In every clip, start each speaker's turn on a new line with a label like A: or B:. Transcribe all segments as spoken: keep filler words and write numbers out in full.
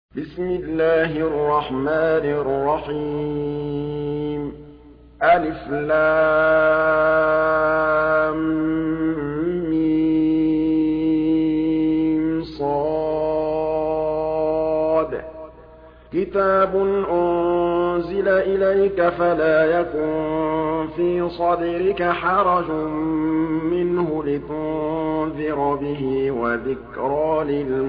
A: بسم الله الرحمن الرحيم ألف لام ميم صاد كتاب أنزل إليك فلا يكن في صدرك حرج منه لتنذر به وذكرى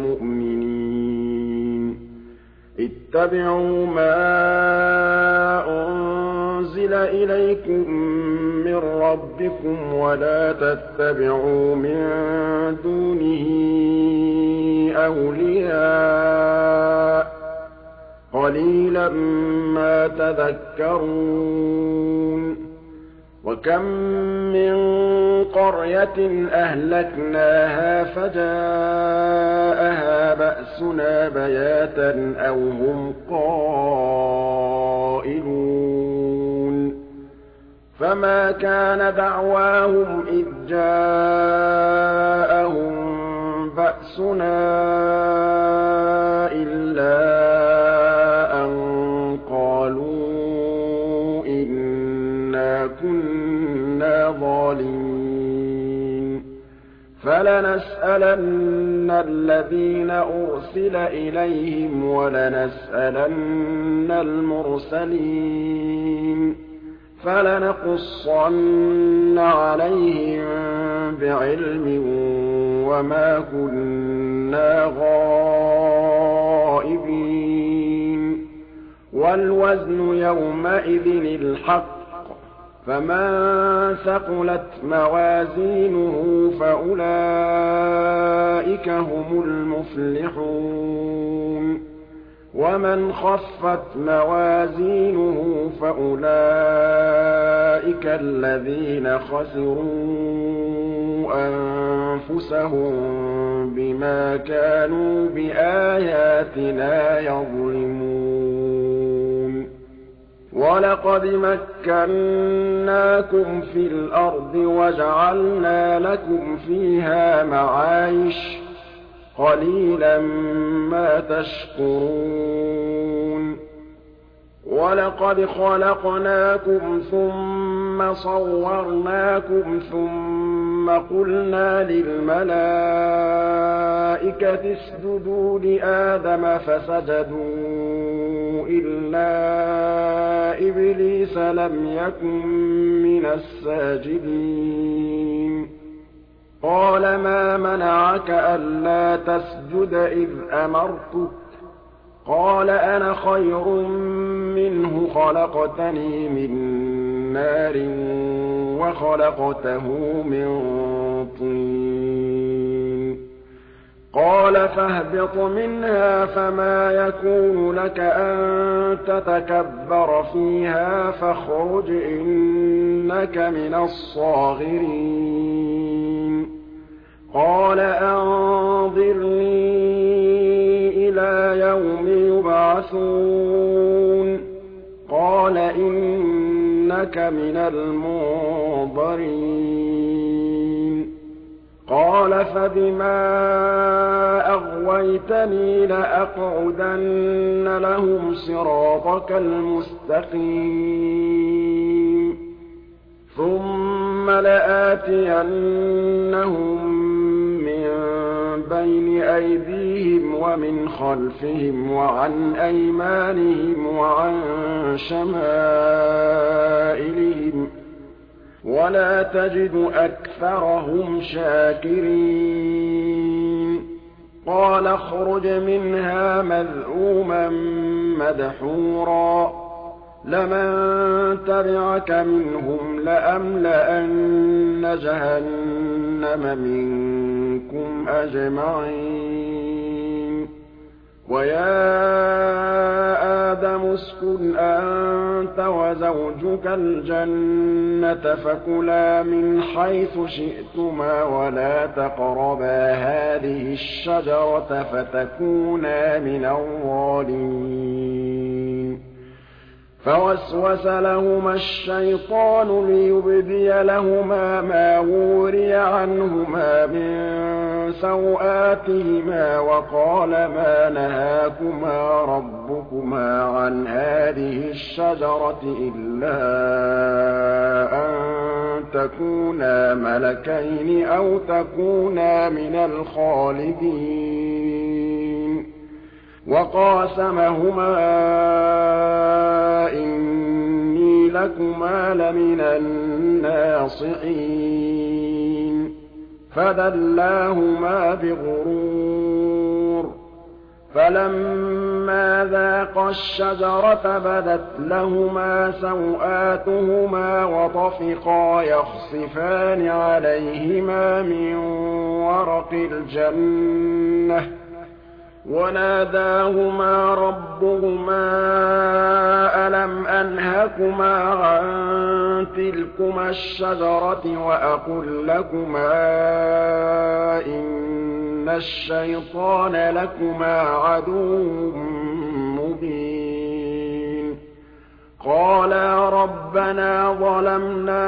A: للمؤمنين اتبعوا ما أنزل إليكم من ربكم ولا تتبعوا من دونه أولياء قليلا ما تذكرون وكم من قرية أهلكناها فجاءها بأسنا بياتا أو هم قائلون فما كان دعواهم إذ جاءهم بأسنا إلا أن قالوا إنا كنا ظالمين فلنسألن الذين أرسل إليهم ولنسألن المرسلين فلنقصن عليهم بعلم وما كنا غائبين والوزن يومئذ الحق فمن ثقلت موازينه فأولئك هم المفلحون ومن خفت موازينه فأولئك الذين خسروا أنفسهم بما كانوا بآياتنا يظلمون وَلَقَدْ مَكَّنَّاكُمْ فِي الْأَرْضِ وَجَعَلْنَا لَكُمْ فِيهَا مَعَايِشَ قَلِيلًا مَا تَشْكُرُونَ وَلَقَدْ خَلَقْنَاكُمْ ثُمَّ صَوَّرْنَاكُمْ ثُمَّ قُلْنَا لِلْمَلَائِكَةِ اسْجُدُوا لِآدَمَ فَسَجَدُوا إِلَّا إِبْلِيسَ لَمْ يَكُن مِّنَ السَّاجِدِينَ قَالَ مَا مَنَعَكَ أَلَّا تَسْجُدَ إِذْ أَمَرْتُكَ قَالَ أَنَا خَيْرٌ مِّنْهُ خَلَقْتَنِي مِن نَّارٍ وَخَلَقْتَهُ مِن طِينٍ قَالَ فَاهْبِطْ مِنْهَا فَمَا يَكُونُ لَكَ أَن تَتَكَبَّرَ فِيهَا فَاخْرُجْ إِنَّكَ مِنَ الصَّاغِرِينَ قَالَ أَنظِرْنِي إِلَىٰ يَوْمِ يُبْعَثُونَ قَالَ إِنَّكَ مِنَ الْمُنظَرِينَ قَالَ فَبِمَا أَغْوَيْتَنِي لَأَقْعُدَنَّ لَهُمْ صِرَاطَكَ الْمُسْتَقِيمَ ثُمَّ لَآتِيَنَّهُم مِّن بَيْنِ أَيْدِيهِمْ وَمِنْ خَلْفِهِمْ وَعَنْ أَيْمَانِهِمْ وَعَن شَمَائِلِهِمْ ۖ وَلَا تَجِدُ أَكْثَرَهُمْ شَاكِرِينَ قَالَ اخْرُجْ مِنْهَا مَذْءُومًا مَّدْحُورًا لَمَن تَبِعَكَ مِنْهُمْ لَأَمْلَأَنَّ جَهَنَّمَ مِنكُمْ أَجْمَعِينَ وَيَا آدَمُ اسْكُنْ أَنتَ وَزَوْجُكَ الْجَنَّةَ فَكُلَا مِنْ حَيْثُ شِئْتُمَا وَلَا تَقْرَبَا هَٰذِهِ الشَّجَرَةَ فَتَكُونَا مِنَ الظَّالِمِينَ فَوَسْوَسَ لَهُمَا الشَّيْطَانُ لِيُبْدِيَ لَهُمَا مَا وُورِيَ عَنْهُمَا مِن سَوْآتِهِمَا وَقَالَ مَا نَهَاكُمَا رَبُّكُمَا عَنْ هَٰذِهِ الشَّجَرَةِ إِلَّا أَن تَكُونَا مَلَكَيْنِ أَوْ تَكُونَا مِنَ الْخَالِدِينَ وَقَاسَمَهُمَا إِنِّي لَكُمَا لَمِنَ النَّاصِحِينَ فَدَلَّاهُمَا بِغُرُورٍ فَلَمَّا ذَاقَا الشَّجَرَةَ بَدَتْ لَهُمَا سَوْآتُهُمَا وَطَفِقَا يَخْصِفَانِ عَلَيْهِمَا مِن وَرَقِ الْجَنَّةِ وَنَادَاهُمَا رَبُّهُمَا أَلَمْ أَنْهَكُمَا عَن تِلْكُمَا الشَّجَرَةِ وَأَقُل لَّكُمَا إِنَّ الشَّيْطَانَ لَكُمَا عَدُوٌّ مُّبِينٌ قَالَا رَبَّنَا ظَلَمْنَا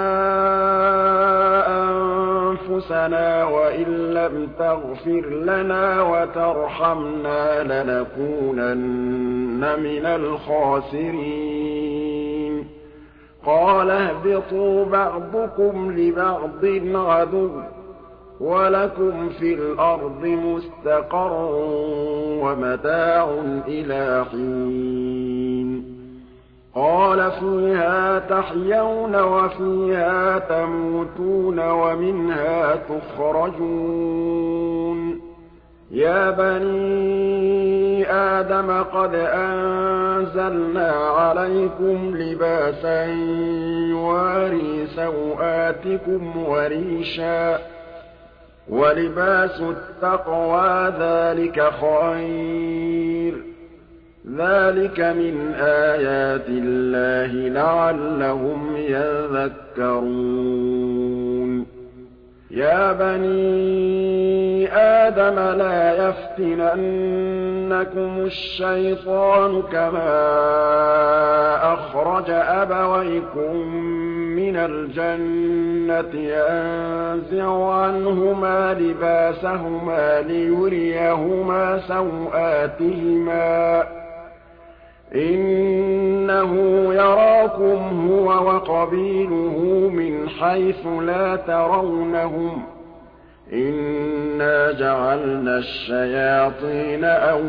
A: أَنفُسَنَا وَإِن لَّمْ تَغْفِرْ لَنَا وَتَرْحَمْنَا لَنَكُونَنَّ مِنَ الْخَاسِرِينَ قَالَ اهْبِطُوا بَعْضُكُمْ لِبَعْضٍ عَدُوٌّ ۖ وَلَكُمْ فِي الْأَرْضِ مُسْتَقَرٌّ وَمَتَاعٌ إِلَىٰ حِينٍ قَالَ فِيهَا تَحْيَوْنَ وَفِيهَا تَمُوتُونَ وَمِنْهَا تُخْرَجُونَ يَا بَنِي آدَمَ قَدْ أَنزَلْنَا عَلَيْكُمْ لِبَاسًا يُوَارِي سَوْآتِكُمْ وَرِيشًا ۖ وَلِبَاسُ التَّقْوَىٰ ذَٰلِكَ خَيْرٌ ۚ ذَٰلِكَ مِنْ آيَاتِ اللَّهِ لَعَلَّهُمْ يَذَّكَّرُونَ يَا بَنِي آدَمَ لَا يَفْتِنَنَّكُمُ الشَّيْطَانُ كَمَا أَخْرَجَ أَبَوَيْكُم مِّنَ الْجَنَّةِ يَنزِعُ عَنْهُمَا لِبَاسَهُمَا لِيُرِيَهُمَا سَوْآتِهِمَا ۗ إِنَّهُ يَرَاكُمْ هُوَ وَقَبِيلُهُ مِنْ حَيْثُ لَا تَرَوْنَهُمْ ۗ إِنَّا جَعَلْنَا الشَّيَاطِينَ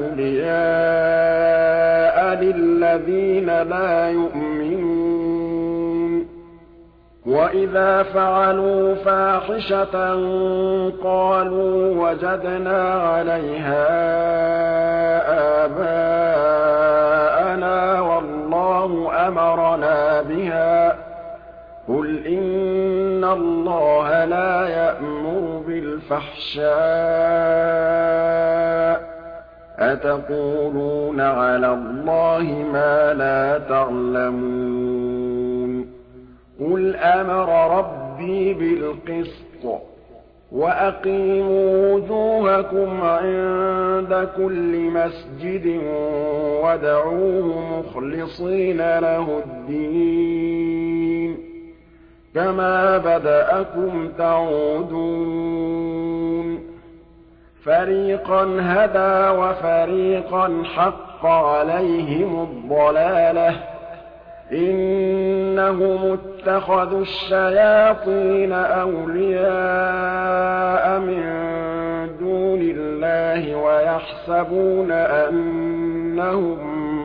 A: أَوْلِيَاءَ لِلَّذِينَ لَا يُؤْمِنُونَ وَإِذَا فَعَلُوا فَاحِشَةً قَالُوا وَجَدْنَا عَلَيْهَا آبَاءَنَا وَاللَّهُ أَمَرَنَا بِهَا ۗ قُلْ إِنَّ اللَّهَ لَا يَأْمُرُ بِالْفَحْشَاءِ ۖ أَتَقُولُونَ عَلَى اللَّهِ مَا لَا تَعْلَمُونَ قُلْ أَمَرَ رَبِّي بِالْقِسْطِ ۖ وَأَقِيمُوا وُجُوهَكُمْ عِندَ كُلِّ مَسْجِدٍ وَادْعُوهُ مُخْلِصِينَ لَهُ الدِّينَ كَمَا بَدَأَكُمْ تَعُودُونَ فَرِيقًا هَدَىٰ وَفَرِيقًا حَقَّ عَلَيْهِمُ الضَّلَالَةُ ۗ إِنَّهُمُ اتَّخَذُوا الشَّيَاطِينَ أَوْلِيَاءَ مِن دُونِ اللَّهِ وَيَحْسَبُونَ أَنَّهُم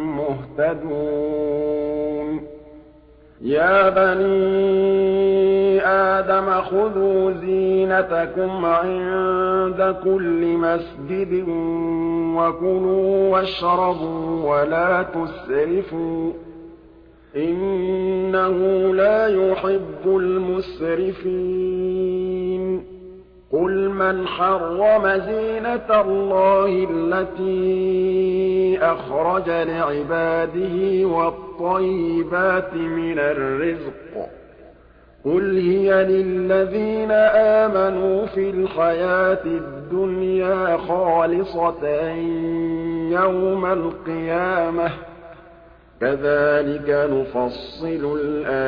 A: مُّهْتَدُونَ يَا بَنِي آدَمَ خُذُوا زِينَتَكُمْ عِندَ كُلِّ مَسْجِدٍ وَكُلُوا وَاشْرَبُوا وَلَا تُسْرِفُوا ۚ إِنَّهُ لَا يُحِبُّ الْمُسْرِفِينَ قُلْ مَنْ حَرَّمَ زِينَةَ اللَّهِ الَّتِي أَخْرَجَ لِعِبَادِهِ وَالطَّيِّبَاتِ مِنَ الرِّزْقِ ۚ قُلْ هِيَ لِلَّذِينَ آمَنُوا فِي الْحَيَاةِ الدُّنْيَا خَالِصَةً يَوْمَ الْقِيَامَةِ ۗ كَذَٰلِكَ نُفَصِّلُ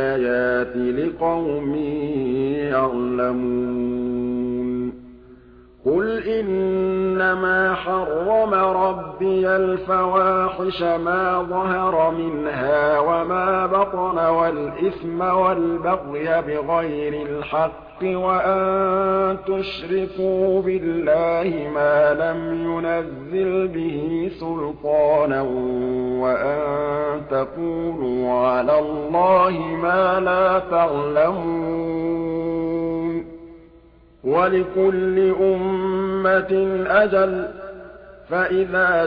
A: الْآيَاتِ لِقَوْمٍ يَعْلَمُونَ قُلْ إِنَّمَا حَرَّمَ رَبِّيَ الْفَوَاحِشَ مَا ظَهَرَ مِنْهَا وَمَا بَطَنَ وَالْإِثْمَ وَالْبَغْيَ بِغَيْرِ الْحَقِّ وَأَن تُشْرِكُوا بِاللَّهِ مَا لَمْ يُنَزِّلْ بِهِ سُلْطَانًا وَأَن تَقُولُوا عَلَى اللَّهِ مَا لَا تَعْلَمُونَ وَلِكُلِّ أُمَّةٍ أَجَلٌ ۖ فَإِذَا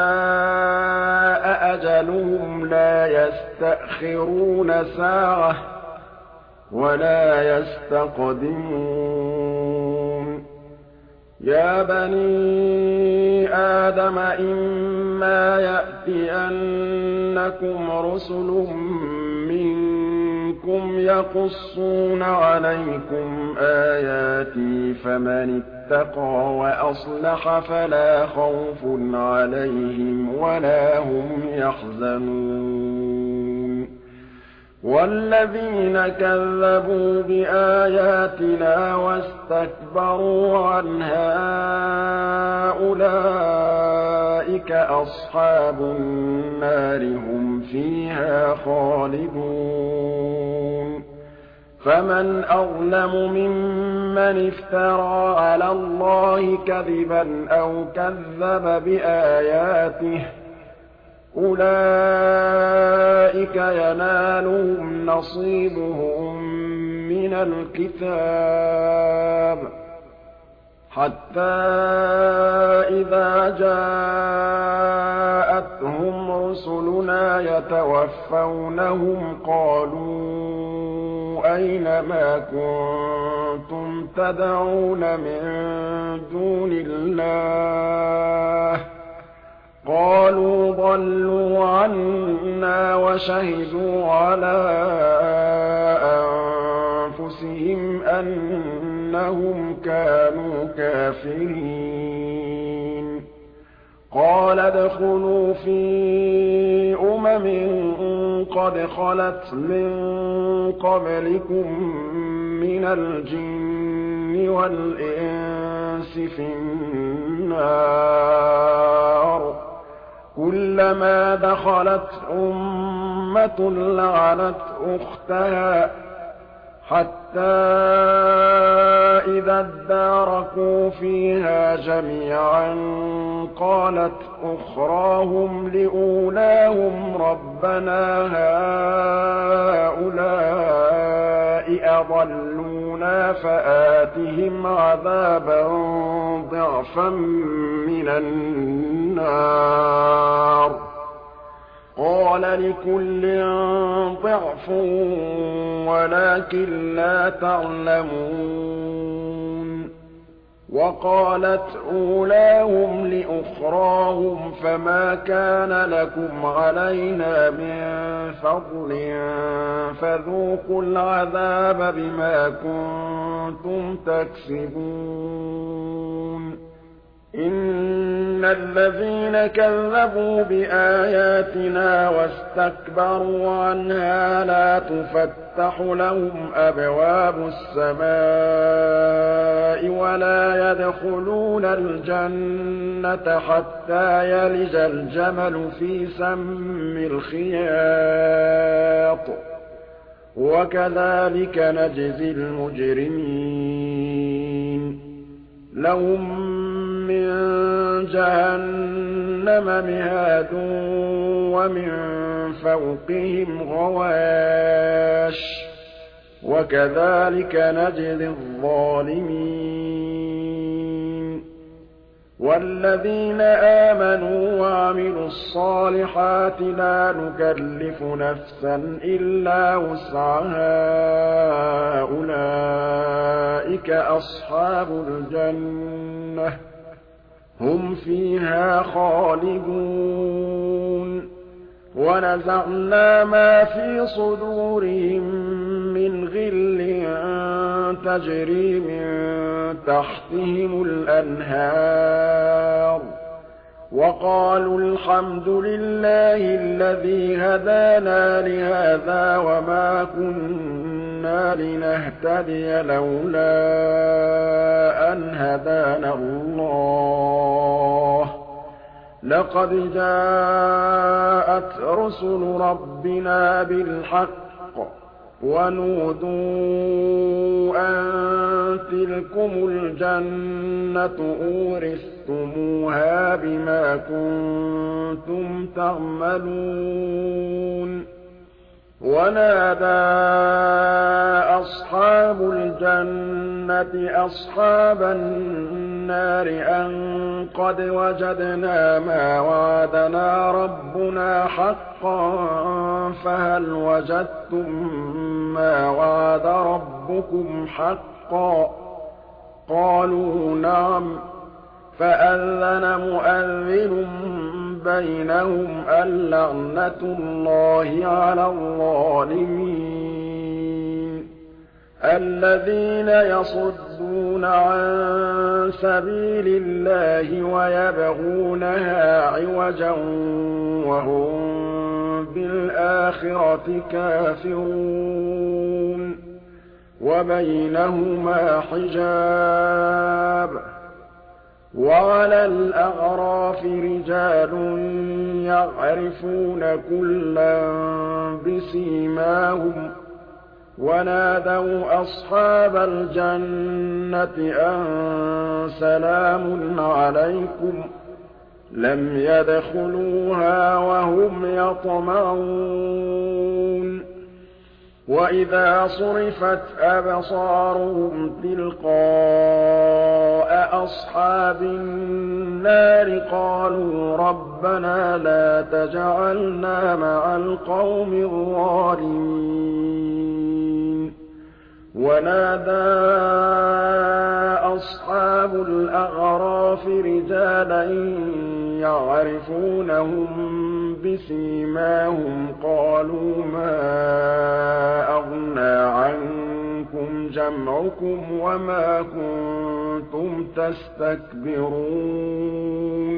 A: جَاءَ أَجَلُهُمْ لَا يَسْتَأْخِرُونَ سَاعَةً ۖ وَلَا يَسْتَقْدِمُونَ يَا بَنِي آدَمَ إِمَّا يَأْتِيَنَّكُمْ رُسُلٌ مِّنكُمْ يَقُصُّونَ عَلَيْكُمْ آيَاتِي فَمَنِ اتَّقَىٰ وَأَصْلَحَ فَلَا خَوْفٌ عَلَيْهِمْ وَلَا هُمْ يَحْزَنُونَ وَالَّذِينَ كَذَّبُوا بِآيَاتِنَا وَاسْتَكْبَرُوا عَنْهَا أُولَٰئِكَ أَصْحَابُ النَّارِ ۖ هُمْ فِيهَا خَالِدُونَ فَمَنْ أَظْلَمُ مِمَّنِ افْتَرَىٰ عَلَى اللَّهِ كَذِبًا أَوْ كَذَّبَ بِآيَاتِهِ ۚ أُولَٰئِكَ يَنَالُهُمْ نَصِيبُهُم مِّنَ الْكِتَابِ حَتَّىٰ إِذَا جَاءَتْهُمْ رُسُلُنَا يَتَوَفَّوْنَهُمْ قَالُوا أَيْنَ مَا كُنتُمْ تَدْعُونَ مِن دُونِ اللَّهِ ۖ قَالُوا ضَلُّوا عَنَّا وَشَهِدُوا عَلَىٰ أَنفُسِهِمْ أَنَّهُمْ كَانُوا كَافِرِينَ قَالَ ادْخُلُوا فِي أُمَمٍ قَدْ خَلَتْ مِن قَبْلِكُم مِّنَ الْجِنِّ وَالْإِنسِ فِي النَّارِ ۖ كُلَّمَا دَخَلَتْ أُمَّةٌ لَّعَنَتْ أُخْتَهَا حَتَّىٰ إِذَا ادَّارَكُوا فِيهَا جَمِيعًا قَالَتْ أُخْرَاهُمْ لِأُولَاهُمْ رَبَّنَا هَٰؤُلَاءِ أَضَلُّونَا فَآتِهِمْ عَذَابًا ضِعْفًا مِّنَ النَّارِ ۖ قَالَ لِكُلٍّ ضِعْفٌ وَلَٰكِن لَّا تَعْلَمُونَ وَقَالَتْ أُولَاهُمْ لِأُخْرَاهُمْ فَمَا كَانَ لَكُمْ عَلَيْنَا مِن فَضْلٍ فَذُوقُوا الْعَذَابَ بِمَا كُنتُمْ تَكْسِبُونَ إِنَّ الَّذِينَ كَذَّبُوا بِآيَاتِنَا وَاسْتَكْبَرُوا عَنْهَا لَا تُفَتَّحُ لَهُمْ أَبْوَابُ السَّمَاءِ وَلَا يَدْخُلُونَ الْجَنَّةَ حَتَّىٰ يَلِجَ الْجَمَلُ فِي سَمِّ الْخِيَاطِ ۚ وَكَذَٰلِكَ نَجْزِي الْمُجْرِمِينَ لَهُم مِّن جَهَنَّمَ مِهَادٌ وَمِن فَوْقِهِمْ غَوَاشٍ ۚ وَكَذَٰلِكَ نَجْزِي الظَّالِمِينَ وَالَّذِينَ آمَنُوا وَعَمِلُوا الصَّالِحَاتِ لَا نُكَلِّفُ نَفْسًا إِلَّا وُسْعَهَا أُولَٰئِكَ أَصْحَابُ الْجَنَّةِ ۖ هُمْ فِيهَا خَالِدُونَ وَنَزَعْنَا مَا فِي صُدُورِهِم مِّنْ غِلٍّ تَجْرِي مِن تَحْتِهِمُ الْأَنْهَارُ وَقَالُوا الْحَمْدُ لِلَّهِ الَّذِي هَدَانَا لِهَٰذَا وَمَا كُنَّا كُنَّا لِنَهْتَدِيَ لَوْلَا أَنْ هَدَانَا اللَّهُ ۖ لَقَدْ جَاءَتْ رُسُلُ رَبِّنَا بِالْحَقِّ ۖ وَنُودُوا أَن تِلْكُمُ الْجَنَّةُ أُورِثْتُمُوهَا بِمَا كُنتُمْ تَعْمَلُونَ وَنَادَىٰ أَصْحَابُ الْجَنَّةِ أَصْحَابَ النَّارِ أَن قَدْ وَجَدْنَا مَا وَعَدَنَا رَبُّنَا حَقًّا فَهَلْ وَجَدتُّم مَّا وَعَدَ رَبُّكُمْ حَقًّا ۖ قَالُوا نَعَمْ ۖ فَأَذَّنَ مُؤَذِّنٌ بَيْنَهُمْ اللَّعْنَةُ اللَّهِ عَلَى الظَّالِمِينَ الَّذِينَ يَصُدُّونَ عَن سَبِيلِ اللَّهِ وَيَبْغُونَهَا عِوَجًا وَهُم بِالْآخِرَةِ كَافِرُونَ وَبَيْنَهُمَا حِجَابٌ ۚ وَعَلَى الْأَعْرَافِ رِجَالٌ يَعْرِفُونَ كُلًّا بِسِيمَاهُمْ ۚ وَنَادَوْا أَصْحَابَ الْجَنَّةِ أَن سَلَامٌ عَلَيْكُمْ ۚ لَمْ يَدْخُلُوهَا وَهُمْ يَطْمَعُونَ وَإِذَا صُرِفَتْ أَبْصَارُهُمْ تِلْقَاءَ أَصْحَابِ النَّارِ قَالُوا رَبَّنَا لَا تَجْعَلْنَا مَعَ الْقَوْمِ الظَّالِمِينَ وَنَادَىٰ أَصْحَابُ الْأَعْرَافِ رِجَالًا يَعْرِفُونَهُم بِسِيمَاهُمْ قَالُوا مَا أَغْنَىٰ عَنكُمْ جَمْعُكُمْ وَمَا كُنتُمْ تَسْتَكْبِرُونَ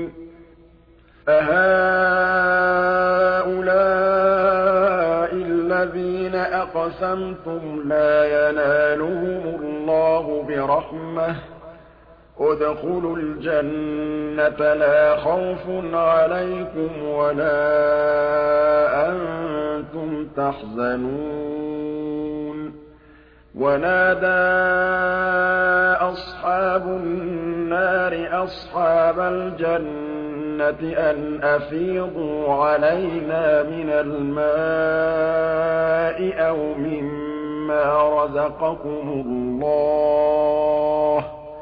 A: أَهَٰؤُلَاءِ الَّذِينَ أَقْسَمْتُمْ لَا يَنَالُهُمُ اللَّهُ بِرَحْمَةٍ ۚ ادْخُلُوا الْجَنَّةَ لَا خَوْفٌ عَلَيْكُمْ وَلَا أَنتُمْ تَحْزَنُونَ وَنَادَىٰ أَصْحَابُ النَّارِ أَصْحَابَ الْجَنَّةِ أَنْ أَفِيضُوا عَلَيْنَا مِنَ الْمَاءِ أَوْ مِمَّا رَزَقَكُمُ اللَّهُ ۚ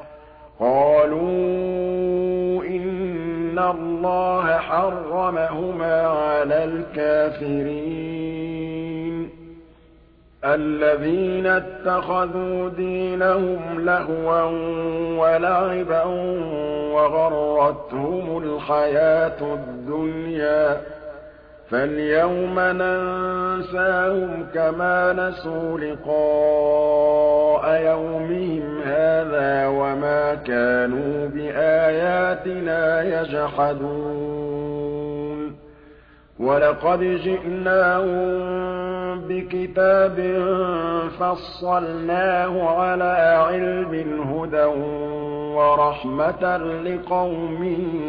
A: قَالُوا إِنَّ اللَّهَ حَرَّمَهُمَا عَلَى الْكَافِرِينَ الَّذِينَ اتَّخَذُوا دِينَهُمْ لَهْوًا وَلَعِبًا وَغَرَّتْهُمُ الْحَيَاةُ الدُّنْيَا ۚ فَالْيَوْمَ نَنسَاهُمْ كَمَا نَسُوا لِقَاءَ يَوْمِهِمْ هَٰذَا وَمَا كَانُوا بِآيَاتِنَا يَجْحَدُونَ وَلَقَدْ جِئْنَاهُم بِكِتَابٍ فَصَّلْنَاهُ عَلَىٰ عِلْمٍ هُدًى وَرَحْمَةً لِّقَوْمٍ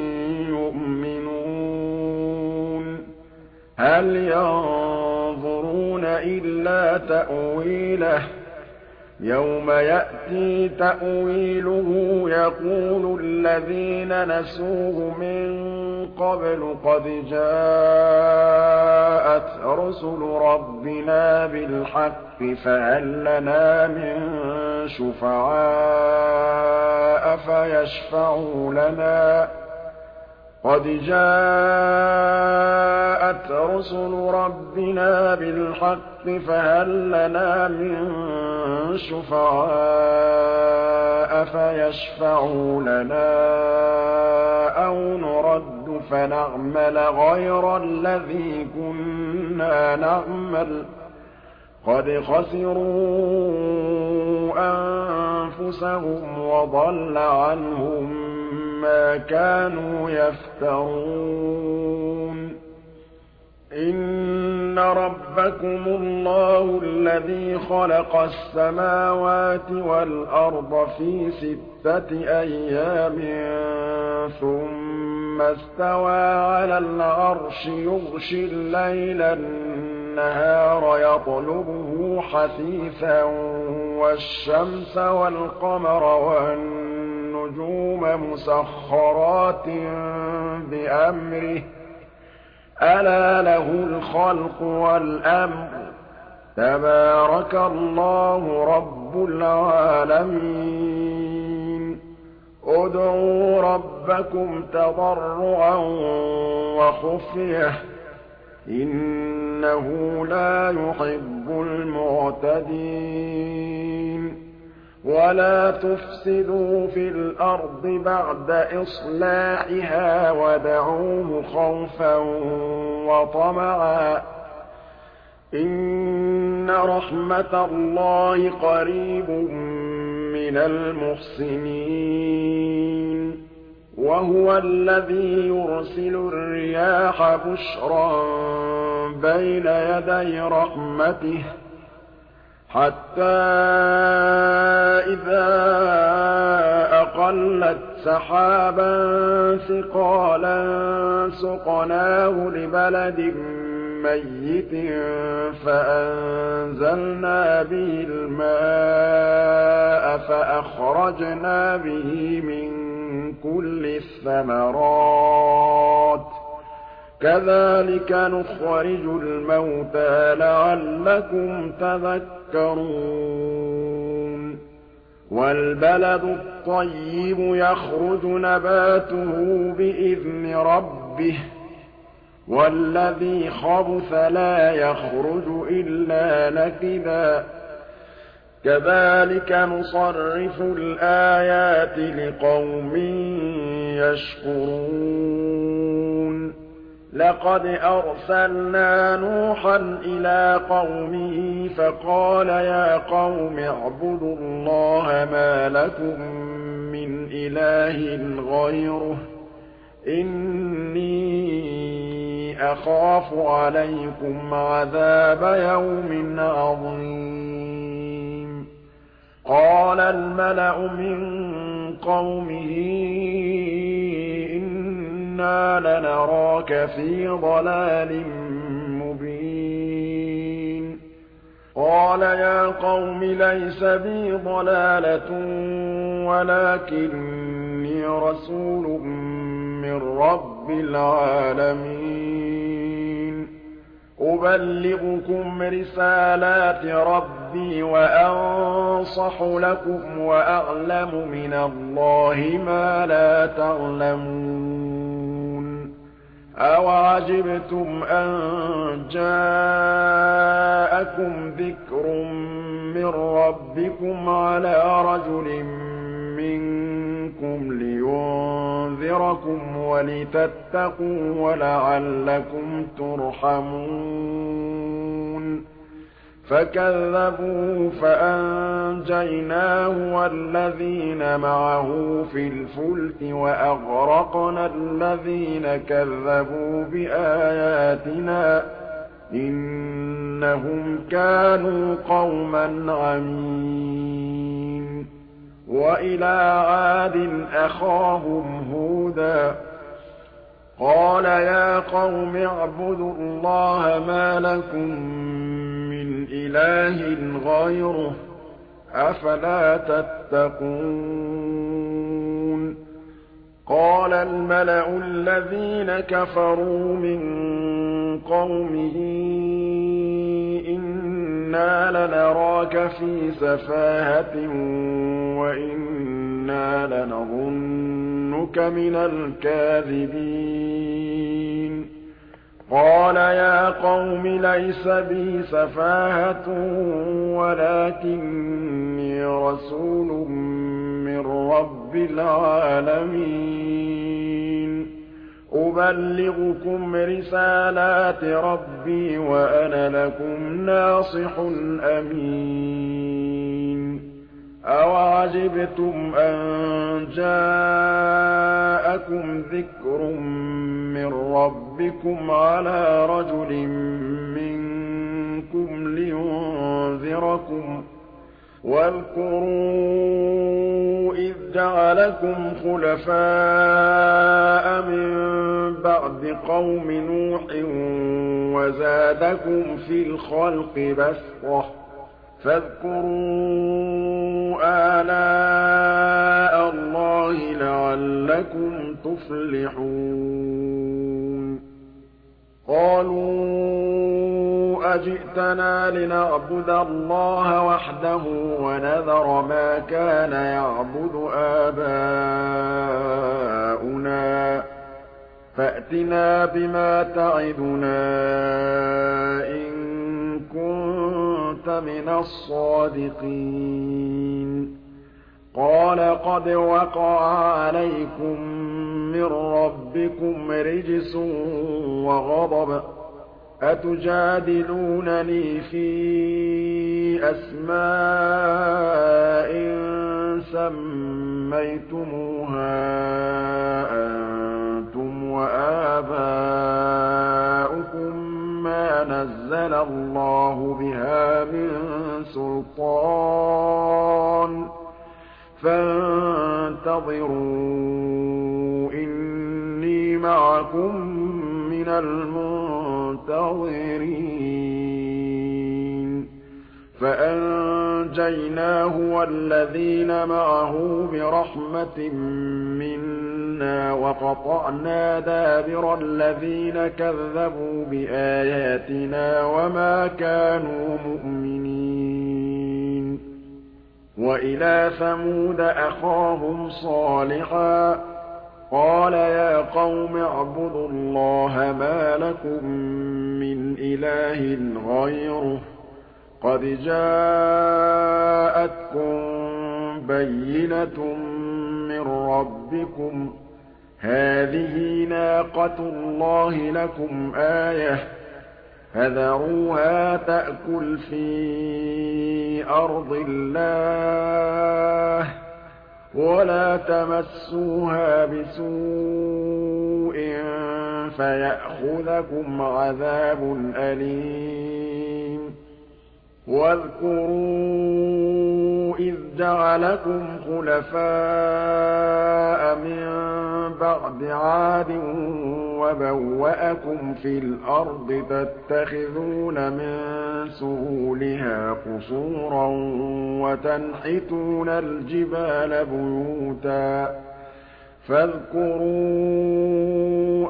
A: يُؤْمِنُونَ هَلْ يَنظُرُونَ إِلَّا تَأْوِيلَهُ ۚ يَوْمَ يَأْتِي تَأْوِيلُهُ يَقُولُ الَّذِينَ نَسُوهُ مِن قَبْلُ قَدْ جَاءَتْ رُسُلُ رَبِّنَا بِالْحَقِّ فَهَل لَّنَا مِن شُفَعَاءَ فَيَشْفَعُوا لَنَا ۚ قَدْ جَاءَتْ رُسُلُ رَبِّنَا بِالْحَقِّ فَهَل لَّنَا مِن شُفَعَاءَ فَيَشْفَعُوا لَنَا أَوْ نُرَدُّ فَنَعْمَلَ غَيْرَ الَّذِي كُنَّا نَعْمَلُ ۚ قَدْ خَسِرُوا أَنفُسَهُمْ وَضَلَّ عَنْهُم مَّا كَانُوا يَفْتَرُونَ إِنَّ رَبَّكُمُ اللَّهُ الَّذِي خَلَقَ السَّمَاوَاتِ وَالْأَرْضَ فِي سِتَّةِ أَيَّامٍ ثُمَّ اسْتَوَىٰ عَلَى الْعَرْشِ يُغْشِي اللَّيْلَ النَّهَارَ يَطْلُبُهُ حَثِيثًا وَالشَّمْسَ وَالْقَمَرَ وَالنُّجُومَ مُسَخَّرَاتٍ بِأَمْرِهِ ۗ أَلَا لَهُ الْخَلْقُ وَالْأَمْرُ ۗ تَبَارَكَ اللَّهُ رَبُّ الْعَالَمِينَ ادْعُوا رَبَّكُمْ تَضَرُّعًا وَخُفْيَةً ۚ إِنَّهُ لَا يُحِبُّ الْمُعْتَدِينَ وَلَا تُفْسِدُوا فِي الْأَرْضِ بَعْدَ إِصْلَاحِهَا وَادْعُوهُ خَوْفًا وَطَمَعًا ۚ إِنَّ رَحْمَتَ اللَّهِ قَرِيبٌ مِّنَ الْمُحْسِنِينَ وَهُوَ الَّذِي يُرْسِلُ الرِّيَاحَ بُشْرًا بَيْنَ يَدَيْ رَحْمَتِهِ حَتَّىٰ إِذَا أَقَلَّتْ سَحَابًا ثِقَالًا سُقْنَاهُ لِبَلَدٍ مَّيِّتٍ فَأَنزَلْنَا بِهِ الْمَاءَ فَأَخْرَجْنَا بِهِ مِن كُلِّ الثَّمَرَاتِ ۚ كَذَٰلِكَ نُخْرِجُ الْمَوْتَىٰ لَعَلَّكُمْ تَذَكَّرُونَ وَالْبَلَدُ الطَّيِّبُ يَخْرُجُ نَبَاتُهُ بِإِذْنِ رَبِّهِ ۖ وَالَّذِي خَبُثَ لَا يَخْرُجُ إِلَّا نَكِدًا ۚ كَذَٰلِكَ نُصَرِّفُ الْآيَاتِ لِقَوْمٍ يَشْكُرُونَ لَقَدْ أَرْسَلْنَا نُوحًا إِلَىٰ قَوْمِهِ فَقَالَ يَا قَوْمِ اعْبُدُوا اللَّهَ مَا لَكُم مِّنْ إِلَٰهٍ غَيْرُهُ إِنِّي أَخَافُ عَلَيْكُمْ عَذَابَ يَوْمٍ عَظِيمٍ قَالَ الْمَلَأُ مِن قَوْمِهِ إِنَّا لَنَرَاكَ فِي ضَلَالٍ مُّبِينٍ قَالَ يَا قَوْمِ لَيْسَ بِي ضَلَالَةٌ وَلَٰكِنِّي رَسُولٌ مِّن رَّبِّ الْعَالَمِينَ أُبَلِّغُكُمْ رِسَالَاتِ رَبِّي وَأَنصَحُ لَكُمْ وَأَعْلَمُ مِنَ اللَّهِ مَا لَا تَعْلَمُونَ أَوَعَجِبْتُمْ أَن جَاءَكُمْ ذِكْرٌ مِّن رَّبِّكُمْ عَلَىٰ رَجُلٍ مِّنكُمْ لِيُنذِرَكُمْ وَلِتَتَّقُوا وَلَعَلَّكُمْ تُرْحَمُونَ فَكَذَّبُوهُ فَأَنجَيْنَاهُ وَالَّذِينَ مَعَهُ فِي الْفُلْكِ وَأَغْرَقْنَا الَّذِينَ كَذَّبُوا بِآيَاتِنَا ۚ إِنَّهُمْ كَانُوا قَوْمًا عَمِينَ وَإِلَىٰ عَادٍ أَخَاهُمْ هُودًا ۗ قَالَ يَا قَوْمِ اعْبُدُوا اللَّهَ مَا لَكُم مِّنْ إِلَٰهٍ غَيْرُهُ ۖ أَفَلَا تَتَّقُونَ قَالَ الْمَلَأُ الَّذِينَ كَفَرُوا مِن قَوْمِهِ إِنَّا لَنَرَاكَ فِي سَفَاهَةٍ وَإِنَّا لَنَظُنُّكَ مِنَ الْكَاذِبِينَ قَالَ يَا قَوْمِ لَيْسَ بِي سَفَاهَةٌ وَلَٰكِنِّي رَسُولٌ مِّن رَّبِّ الْعَالَمِينَ أُبَلِّغُكُمْ رِسَالَاتِ رَبِّي وَأَنَا لَكُمْ نَاصِحٌ أَمِينٌ أَوَعَجِبْتُمْ أَن جَاءَكُمْ ذِكْرٌ مِّن رَّبِّكُمْ عَلَىٰ رَجُلٍ مِّنكُمْ لِيُظْهِرَكُمْ ۖ وَاذْكُرُوا إِذْ جَعَلَكُمْ خُلَفَاءَ مِن بَعْدِ قَوْمِ نُوحٍ وَزَادَكُمْ فِي الْخَلْقِ بَسْطَةً ۖ فاذكروا آلاء اللَّهِ لَعَلَّكُمْ تُفْلِحُونَ قَالُوا أَجِئْتَنَا لِنَعْبُدَ اللَّهَ وَحْدَهُ وَنَذَرَ مَا كَانَ يَعْبُدُ آبَاؤُنَا فَأْتِنَا بِمَا تَعِدُنَا إِن كُنتَ مِنَ الصَّادِقِينَ قَالَ قَدْ وَقَعَ عَلَيْكُم مِّن رَّبِّكُمْ رِجْسٌ وَغَضَبٌ ۖ أَتُجَادِلُونَنِي فِي أَسْمَاءٍ سَمَّيْتُمُوهَا أَنتُمْ وَآبَاؤُكُم مَّا نَزَّلَ اللَّهُ بِهَا مِن سُلْطَانٍ ۚ فَانتَظِرُوا إِنِّي مَعَكُم مِّنَ الْمُنتَظِرِينَ فَأَنجَيْنَاهُ وَالَّذِينَ مَعَهُ بِرَحْمَةٍ مِّنَّا وَقَطَعْنَا دَابِرَ الَّذِينَ كَذَّبُوا بِآيَاتِنَا وَمَا كَانُوا مُؤْمِنِينَ وَإِلَىٰ ثَمُودَ أَخَاهُمْ صَالِحًا ۚ قَالَ يَا قَوْمِ اعْبُدُوا اللَّهَ مَا لَكُم مِّنْ إِلَٰهٍ غَيْرُهُ ۖ قَدْ جَاءَتْكُم بَيِّنَةٌ مِّن رَّبِّكُمْ ۖ هَٰذِهِ نَاقَةُ اللَّهِ لَكُمْ آيَةً ۖ فَذَرُوهَا تَأْكُلْ فِي أَرْضِ اللَّهِ وَلَا تَمَسُّوهَا بِسُوءٍ فَيَأْخُذَكُمْ عَذَابٌ أَلِيمٌ وَاذْكُرُوا إِذْ جَعَلَكُمْ خُلَفَاءَ مِن بَعْدِ عَادٍ وَبَوَّأَكُمْ فِي الْأَرْضِ تَتَّخِذُونَ مِن سُهُولِهَا قُصُورًا وَتَنْحِتُونَ الْجِبَالَ بُيُوتًا فَاذْكُرُوا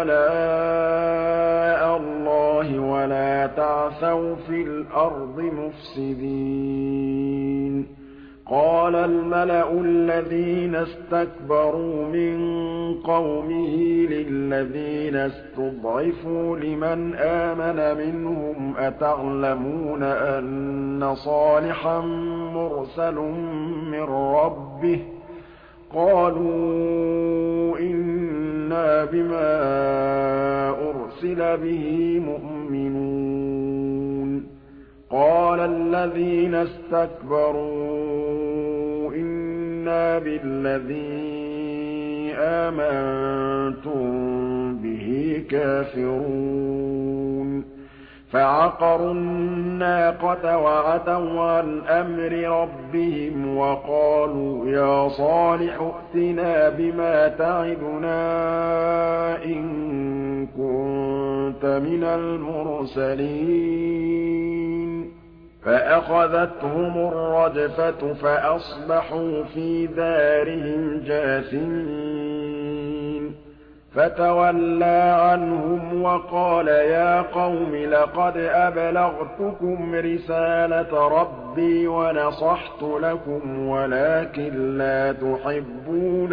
A: آلَاءَ اللَّهِ وَلَا تَعْثَوْا فِي الْأَرْضِ مُفْسِدِينَ قَالَ الْمَلَأُ الَّذِينَ اسْتَكْبَرُوا مِن قَوْمِهِ لِلَّذِينَ اسْتُضْعِفُوا لِمَنْ آمَنَ مِنْهُمْ أَتَعْلَمُونَ أَنَّ صَالِحًا مُّرْسَلٌ مِّن رَّبِّهِ ۚ قَالُوا إِنَّا بِمَا أُرْسِلَ بِهِ مُؤْمِنُونَ قَالَ الَّذِينَ اسْتَكْبَرُوا إِنَّا بِالَّذِي آمَنتُم بِهِ كَافِرُونَ فَعَقَرُوا النَّاقَةَ وَعَتَوْا عَنْ أَمْرِ رَبِّهِمْ وَقَالُوا يَا صَالِحُ ائْتِنَا بِمَا تَعِدُنَا إِن كُنتَ مِنَ الْمُرْسَلِينَ فَأَخَذَتْهُمُ الرَّجْفَةُ فَأَصْبَحُوا فِي دَارِهِمْ جَاثِمِينَ فَتَوَلَّىٰ عَنْهُمْ وَقَالَ يَا قَوْمِ لَقَدْ أَبْلَغْتُكُمْ رِسَالَةَ رَبِّي وَنَصَحْتُ لَكُمْ وَلَٰكِن لَّا تُحِبُّونَ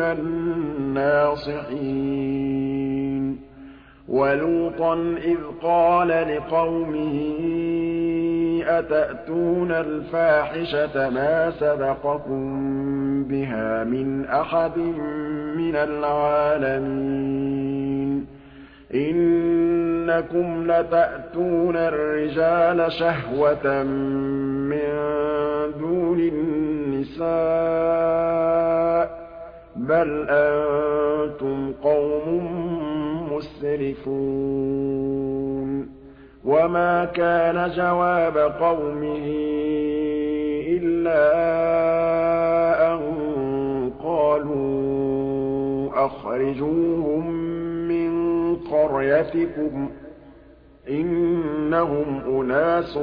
A: النَّاصِحِينَ وَلُوطًا إِذْ قَالَ لِقَوْمِهِ أَتَأْتُونَ الْفَاحِشَةَ مَا سَبَقَكُم بِهَا مِنْ أَحَدٍ مِّنَ الْعَالَمِينَ إِنَّكُمْ لَتَأْتُونَ الرِّجَالَ شَهْوَةً مِّن دُونِ النِّسَاءِ ۚ بَلْ أَنتُمْ قَوْمٌ مُّسْرِفُونَ وَمَا كَانَ جَوَابَ قَوْمِهِ إِلَّا أَن قَالُوا أَخْرِجُوهُم مِّن قَرْيَتِكُمْ ۖ إِنَّهُمْ أُنَاسٌ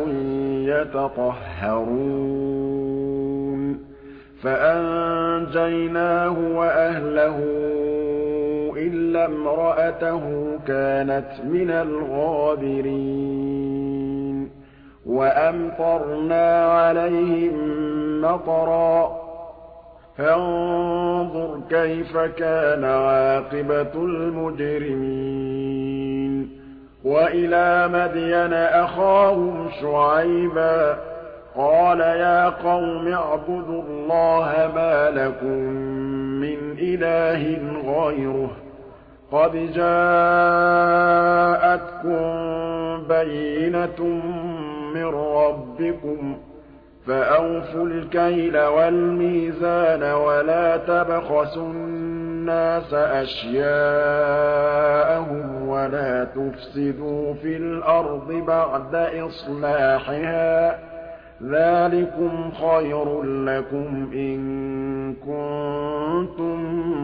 A: يَتَطَهَّرُونَ فَأَنجَيْنَاهُ وَأَهْلَهُ إِلَّا امْرَأَتَهُ كَانَتْ مِنَ الْغَابِرِينَ وَأَمْطَرْنَا عَلَيْهِم مَّطَرًا ۖ فَانظُرْ كَيْفَ كَانَ عَاقِبَةُ الْمُجْرِمِينَ وَإِلَىٰ مَدْيَنَ أَخَاهُمْ شُعَيْبًا ۗ قَالَ يَا قَوْمِ اعْبُدُوا اللَّهَ مَا لَكُم مِّنْ إِلَٰهٍ غَيْرُهُ ۖ قَدْ جَاءَتْكُم بَيِّنَةٌ مِّن رَّبِّكُمْ ۖ فَأَوْفُوا الْكَيْلَ وَالْمِيزَانَ وَلَا تَبْخَسُوا النَّاسَ أَشْيَاءَهُمْ وَلَا تُفْسِدُوا فِي الْأَرْضِ بَعْدَ إِصْلَاحِهَا ۚ ذَٰلِكُمْ خَيْرٌ لَّكُمْ إِن كُنتُم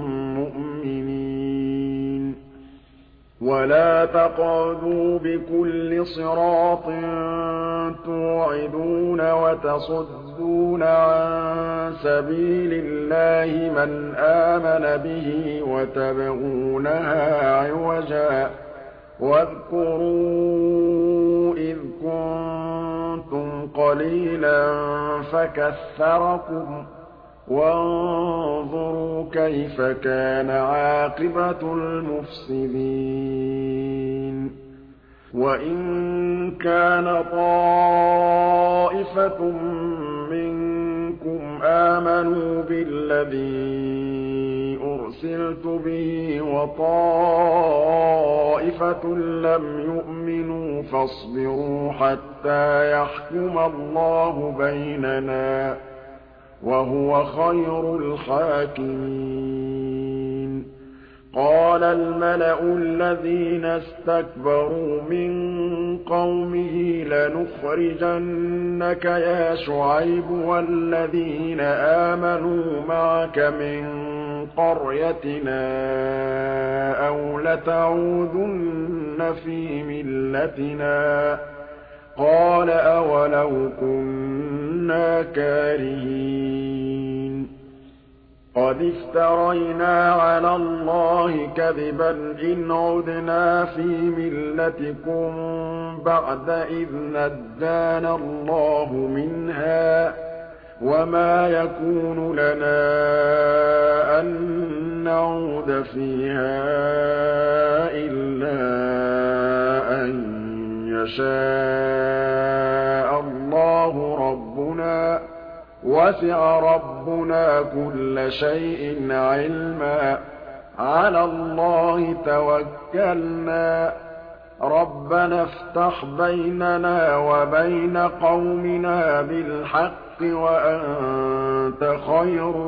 A: مُّؤْمِنِينَ وَلَا تَقْعُدُوا بِكُلِّ صِرَاطٍ تُوعِدُونَ وَتَصُدُّونَ عَن سَبِيلِ اللَّهِ مَنْ آمَنَ بِهِ وَتَبْغُونَهَا عِوَجًا ۚ وَاذْكُرُوا إِذْ كُنتُمْ قَلِيلًا فَكَثَّرَكُمْ ۖ وَانظُرُوا كَيْفَ كَانَ عَاقِبَةُ الْمُفْسِدِينَ وَإِن كَانَ طَائِفَةٌ مِّنكُمْ آمَنُوا بِالَّذِي أُرْسِلْتُ بِهِ وَطَائِفَةٌ لَّمْ يُؤْمِنُوا فَاصْبِرُوا حَتَّىٰ يَحْكُمَ اللَّهُ بَيْنَنَا ۚ وَهُوَ خَيْرُ الْحَاكِمِينَ قَالَ الْمَلَأُ الَّذِينَ اسْتَكْبَرُوا مِن قَوْمِهِ لَنُخْرِجَنَّكَ يَا شُعَيْبُ وَالَّذِينَ آمَنُوا مَعَكَ مِن قَرْيَتِنَا أَوْ لَتَعُودُنَّ فِي مِلَّتِنَا ۚ قَالَ أَوَلَوْ كُنَّا كَارِهِينَ قَدِ افْتَرَيْنَا عَلَى اللَّهِ كَذِبًا إِنْ عُدْنَا فِي مِلَّتِكُم بَعْدَ إِذْ نَجَّانَا اللَّهُ مِنْهَا ۚ وَمَا يَكُونُ لَنَا أَن نَّعُودَ فِيهَا إِلَّا أَن يَشَاءَ اللَّهُ رَبُّنَا ۚ وَسِعَ رَبُّنَا كُلَّ شَيْءٍ عِلْمًا ۚ عَلَى اللَّهِ تَوَكَّلْنَا ۚ رَبَّنَا افْتَحْ بَيْنَنَا وَبَيْنَ قَوْمِنَا بِالْحَقِّ وَأَنتَ خَيْرُ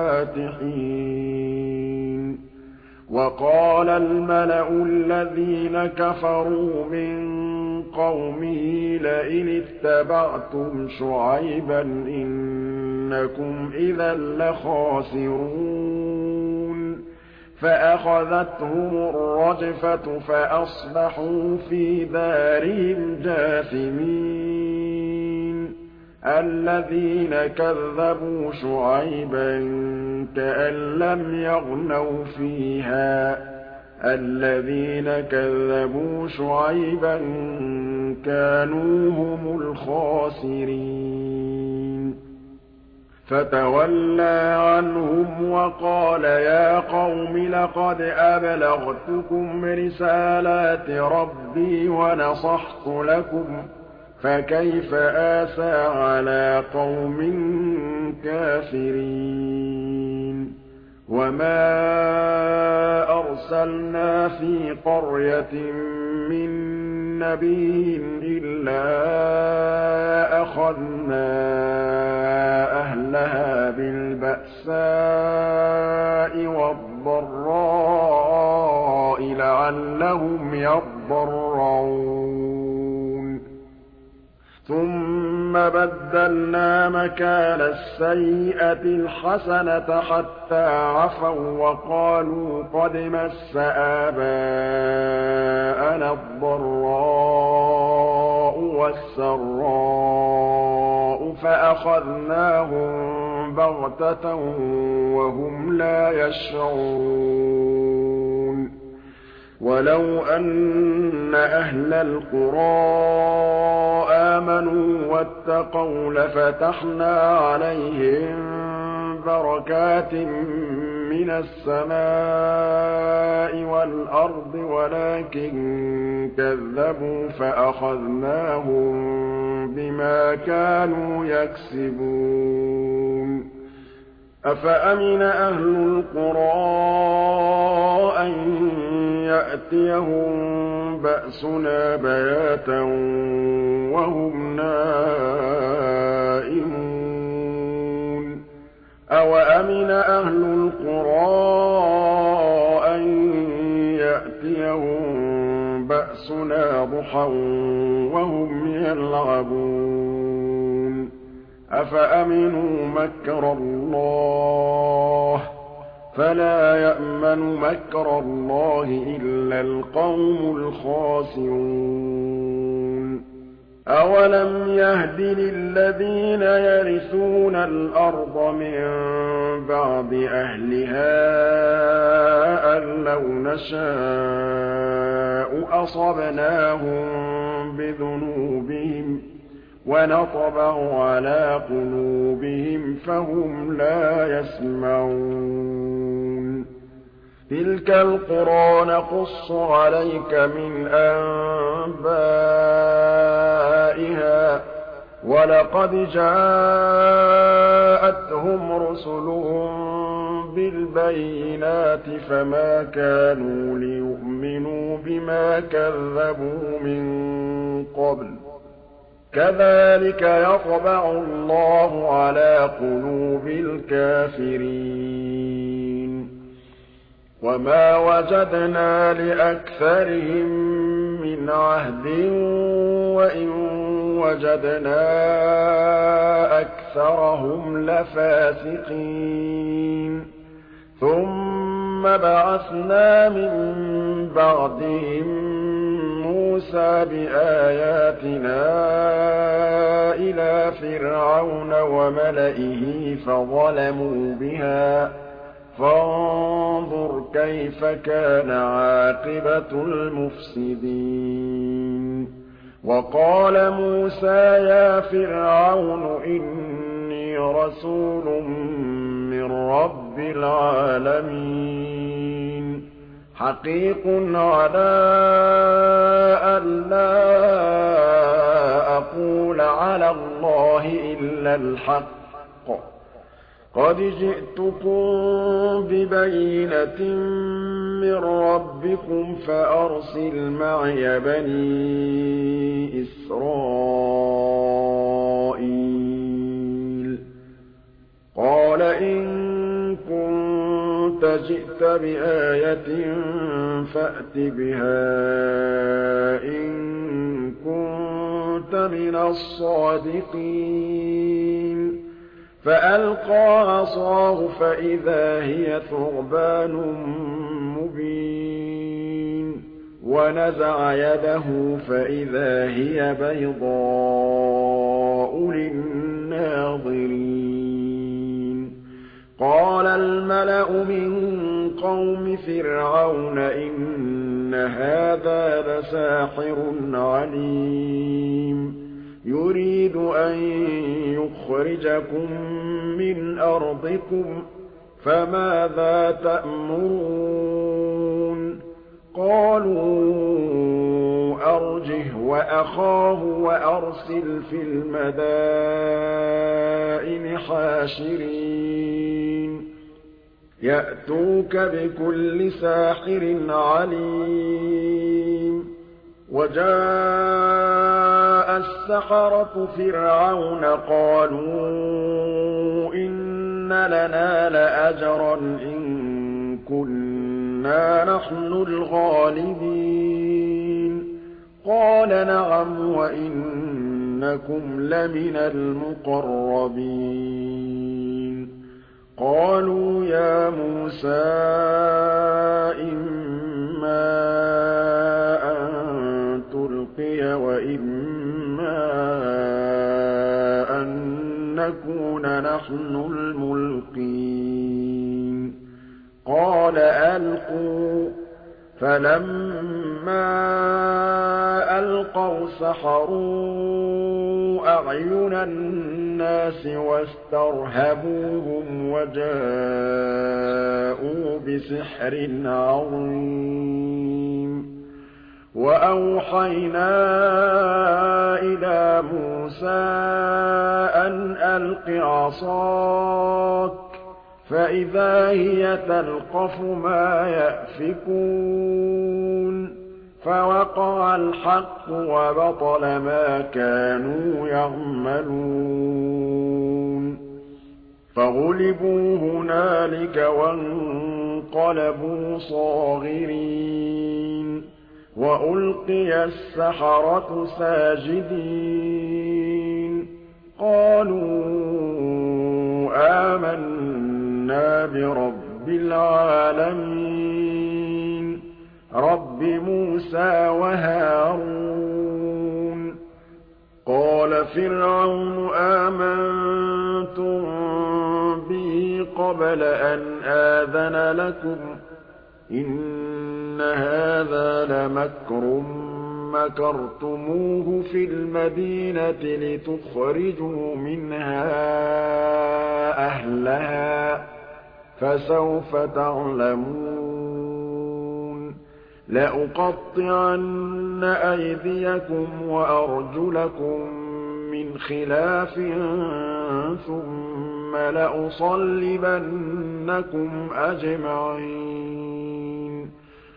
A: الْفَاتِحِينَ وَقَالَ الْمَلَأُ الَّذِينَ كَفَرُوا مِن قَوْمِهِ لَئِنِ اتَّبَعْتُمْ شُعَيْبًا إِنَّكُمْ إِذًا لَّخَاسِرُونَ فَأَخَذَتْهُمُ الرَّجْفَةُ فَأَصْبَحُوا فِي دَارِهِمْ جَاثِمِينَ الَّذِينَ كَذَّبُوا شُعَيْبًا كَأَن لَّمْ يَغْنَوْا فِيهَا ۚ الَّذِينَ كَذَّبُوا شُعَيْبًا كَانُوا هُمُ الْخَاسِرِينَ فَتَوَلَّىٰ عَنْهُمْ وَقَالَ يَا قَوْمِ لَقَدْ أَبْلَغْتُكُمْ رِسَالَاتِ رَبِّي وَنَصَحْتُ لَكُمْ ۖ فَكَيْفَ آسَىٰ عَلَىٰ قَوْمٍ كَافِرِينَ وَمَا أَرْسَلْنَا فِي قَرْيَةٍ مِّن نَّبِيٍّ إِلَّا أَخَذْنَا أَهْلَهَا بِالْبَأْسَاءِ وَالضَّرَّاءِ لَعَلَّهُمْ يَضَّرَّعُونَ بَدَّلْنَا مَكَانَ السَّيِّئَةِ الْحَسَنَةَ حَتَّىٰ عَفَوا وَّقَالُوا قَدْ مَسَّ آبَاءَنَا الضَّرَّاءُ وَالسَّرَّاءُ فَأَخَذْنَاهُم بَغْتَةً وَهُمْ لَا يَشْعُرُونَ وَلَوْ أَنَّ أَهْلَ الْقُرَىٰ آمَنُوا وَاتَّقَوْا لَفَتَحْنَا عَلَيْهِم بَرَكَاتٍ مِّنَ السَّمَاءِ وَالْأَرْضِ وَلَٰكِن كَذَّبُوا فَأَخَذْنَاهُم بِمَا كَانُوا يَكْسِبُونَ أَفَأَمِنَ أَهْلُ الْقُرَىٰ أَن يَأْتِيَهُم بَأْسُنَا بَيَاتًا وَهُمْ نَائِمُونَ أَوَأَمِنَ أَهْلُ الْقُرَىٰ أَن يَأْتِيَهُم بَأْسُنَا ضُحًى وَهُمْ يَلْعَبُونَ أَفَأَمِنُوا مَكْرَ اللَّهِ فَلَا يَأْمَنُ مَكْرَ اللَّهِ إِلَّا الْقَوْمُ الْخَاسِرُونَ أَوَلَمْ يَهْدِ لِلَّذِينَ يَرِثُونَ الْأَرْضَ مِن بَعْدِ أَهْلِهَا أَن لَّوْ نَشَاءُ أَصَبْنَاهُم بِذُنُوبِهِمْ وَنَطْبَعُ عَلَىٰ قُلُوبِهِمْ فَهُمْ لَا يَسْمَعُونَ تِلْكَ الْقُرَىٰ نَقُصُّ عَلَيْكَ مِنْ أَنبَائِهَا ۚ وَلَقَدْ جَاءَتْهُمْ رُسُلُهُم بِالْبَيِّنَاتِ فَمَا كَانُوا لِيُؤْمِنُوا بِمَا كَذَّبُوا مِن قَبْلُ ۚ كَذَٰلِكَ يَطْبَعُ اللَّهُ عَلَىٰ قُلُوبِ الْكَافِرِينَ وَمَا وَجَدْنَا لِأَكْثَرِهِم مِّنْ عَهْدٍ وَإِن وَجَدْنَا أَكْثَرَهُمْ لَفَاسِقِينَ ثُمَّ بَعَثْنَا مِن بَعْدِهِم مُّوسَىٰ بِآيَاتِنَا إِلَىٰ فِرْعَوْنَ وَمَلَئِهِ فَظَلَمُوا بِهَا ۖ فَانظُرْ كَيْفَ كَانَ عَاقِبَةُ الْمُفْسِدِينَ وَقَالَ مُوسَىٰ يَا فِرْعَوْنُ إِنِّي رَسُولٌ مِّن رَّبِّ الْعَالَمِينَ حَقِيقٌ عَلَىٰ أَلَّا أَقُولَ عَلَى اللَّهِ إِلَّا الْحَقَّ قَدْ جِئْتُكُم بِبَيِّنَةٍ مِّن رَّبِّكُمْ فَأَرْسِلْ مَعِيَ بَنِي إِسْرَائِيلَ قَالَ إِن كُنتَ جِئْتَ بِآيَةٍ فَأْتِ بِهَا إِن كُنتَ مِنَ الصَّادِقِينَ فَأَلْقَىٰ عَصَاهُ فَإِذَا هِيَ ثُعْبَانٌ مُّبِينٌ وَنَزَعَ يَدَهُ فَإِذَا هِيَ بَيْضَاءُ لِلنَّاظِرِينَ قَالَ الْمَلَأُ مِن قَوْمِ فِرْعَوْنَ إِنَّ هَٰذَا لَسَاحِرٌ عَلِيمٌ يُرِيدُ أَن يُخْرِجَكُم مِّنْ أَرْضِكُمْ فَمَاذَا تَأْمُرُونَ قَالُوا أَرْجِهْ وَأَخَاهُ وَأَرْسِلْ فِي الْمَدَائِنِ حَاشِرِينَ يَأْتُوكَ بِكُلِّ سَاحِرٍ عَلِيمٍ وَجَاءَ السَّحَرَةُ فِرْعَوْنَ قَالُوا إِنَّ لَنَا لَأَجْرًا إِن كُنَّا نَحْنُ الْغَالِبِينَ قَالَ نَعَمْ وَإِنَّكُمْ إِنَّكُمْ لَمِنَ الْمُقَرَّبِينَ قَالُوا يَا مُوسَىٰ إِمَّا أَن تُلْقِيَ وَإِمَّا أَن نَّكُونَ نَحْنُ الْمُلْقِينَ قَالَ أَلْقُوا ۖ فَلَمَّا أَلْقَوْا سَحَرُوا أَعْيُنَ النَّاسِ وَاسْتَرْهَبُوهُمْ وَجَاءُوا بِسِحْرٍ عَظِيمٍ وَأَوْحَيْنَا إِلَىٰ مُوسَىٰ أَنْ أَلْقِ عَصَاكَ ۖ فَإِذَا هِيَ تَلْقَفُ مَا يَأْفِكُونَ فَوَقَعَ الْحَقُّ وَبَطَلَ مَا كَانُوا يَعْمَلُونَ فَغُلِبُوا هُنَالِكَ وَانقَلَبُوا صَاغِرِينَ وَأُلْقِيَ السَّحَرَةُ سَاجِدِينَ قَالُوا آمَنَّا بِرَبِّ الْعَالَمِينَ رَبِّ مُوسَىٰ وَهَارُونَ قَالَ فِرْعَوْنُ آمَنتُم بِهِ قَبْلَ أَنْ آذَنَ لَكُمْ ۖ إِنَّ هَٰذَا لَمَكْرٌ مَّكَرْتُمُوهُ فِي الْمَدِينَةِ لِتُخْرِجُوا مِنْهَا أَهْلَهَا ۖ فَسَوْفَ تَعْلَمُونَ لَأُقَطِّعَنَّ أَيْدِيَكُمْ وَأَرْجُلَكُم مِّنْ خِلَافٍ ثُمَّ لَأُصَلِّبَنَّكُمْ أَجْمَعِينَ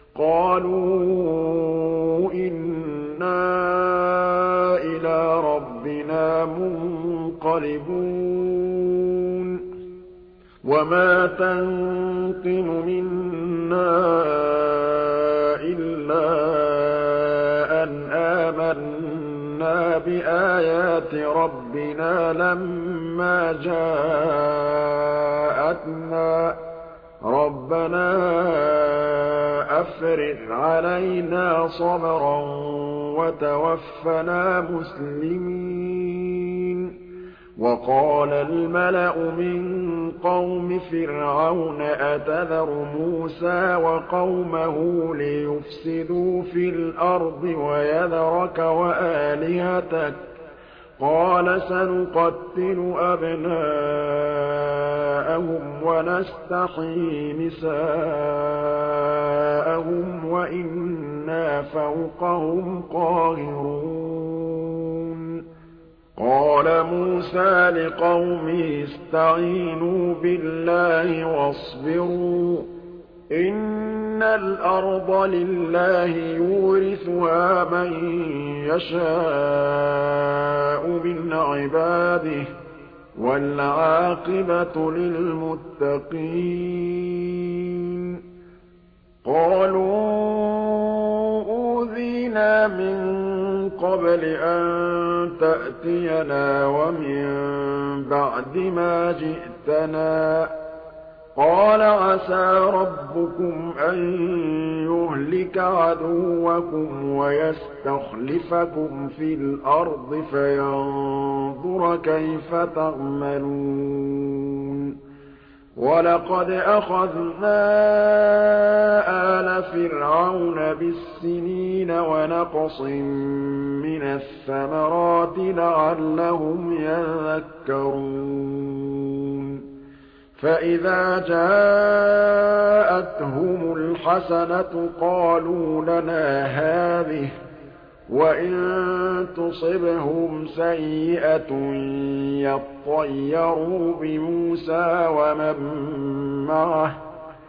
A: قَالُوا إِنَّا إِلَىٰ رَبِّنَا مُنقَلِبُونَ وَمَا تَنقِمُ مِنَّا إِلَّا أَنْ آمَنَّا بِآيَاتِ رَبِّنَا لَمَّا جَاءَتْنَا رَبَّنَا أَفْرِغْ عَلَيْنَا صَبْرًا وَتَوَفَّنَا مُسْلِمِينَ وَقَالَ الْمَلَأُ مِن قَوْمِ فِرْعَوْنَ أَتَذَرُ مُوسَىٰ وَقَوْمَهُ لِيُفْسِدُوا فِي الْأَرْضِ وَيَذَرَكَ وَآلِهَتَكَ ۚ قَالَ سَنُقَتِّلُ أَبْنَاءَهُمْ وَنَسْتَحْيِي نِسَاءَهُمْ وَإِنَّا فَوْقَهُمْ قَاهِرُونَ قَالَ مُوسَىٰ لِقَوْمِهِ اسْتَعِينُوا بِاللَّهِ وَاصْبِرُوا ۖ إِنَّ الْأَرْضَ لِلَّهِ يُورِثُهَا مَن يَشَاءُ مِنْ عِبَادِهِ ۖ وَالْعَاقِبَةُ لِلْمُتَّقِينَ قَالُوا أُوذِينَا مِن قَبْلِ أَن تَأْتِيَنَا وَمِن بَعْدِ مَا جِئْتَنَا ۚ قَالَ عَسَىٰ رَبُّكُمْ أَن يُهْلِكَ عَدُوَّكُمْ وَيَسْتَخْلِفَكُمْ فِي الْأَرْضِ فَيَنظُرَ كَيْفَ تَعْمَلُونَ وَلَقَدْ أَخَذْنَا آلَ فِرْعَوْنَ بِالسِّنِينَ وَنَقْصٍ مِّنَ الثَّمَرَاتِ لَعَلَّهُمْ يَذَّكَّرُونَ فَإِذَا جَاءَتْهُمُ الْحَسَنَةُ قَالُوا لَنَا هَٰذِهِ ۖ وَإِن تُصِبْهُمْ سَيِّئَةٌ يَطَّيَّرُوا بِمُوسَىٰ وَمَن مَّعَهُ ۗ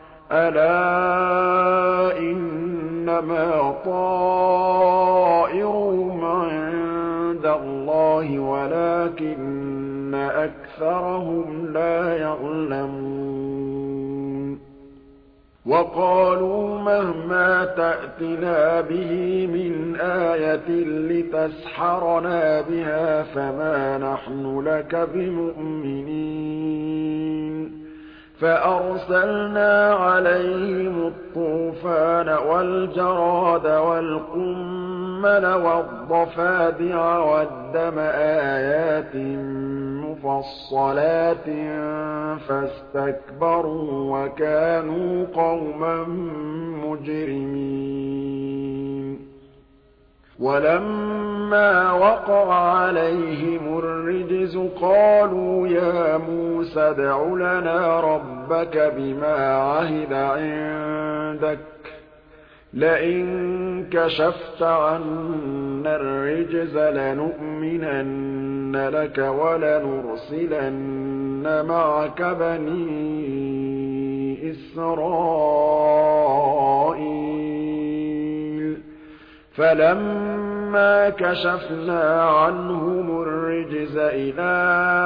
A: أَلَا إِنَّمَا طَائِرُهُمْ عِندَ اللَّهِ وَلَٰكِنَّ أَكْثَرَهُمْ لَا يَعْلَمُونَ وقالوا مهما تأتنا به من آية لتسحرنا بها فما نحن لك بمؤمنين فأرسلنا عليهم الطوفان والجراد والقمل والضفادع والدم آيات مفصلات فاستكبروا وكانوا قوما مجرمين ولما وقع عليهم الرجز قالوا يا موسى ادع لنا ربك بما عهد عندك لئن كشفت عنا الرجز لنؤمنن لك ولنرسلن معك بني إسرائيل فلما كشفنا عنهم الرجز إلى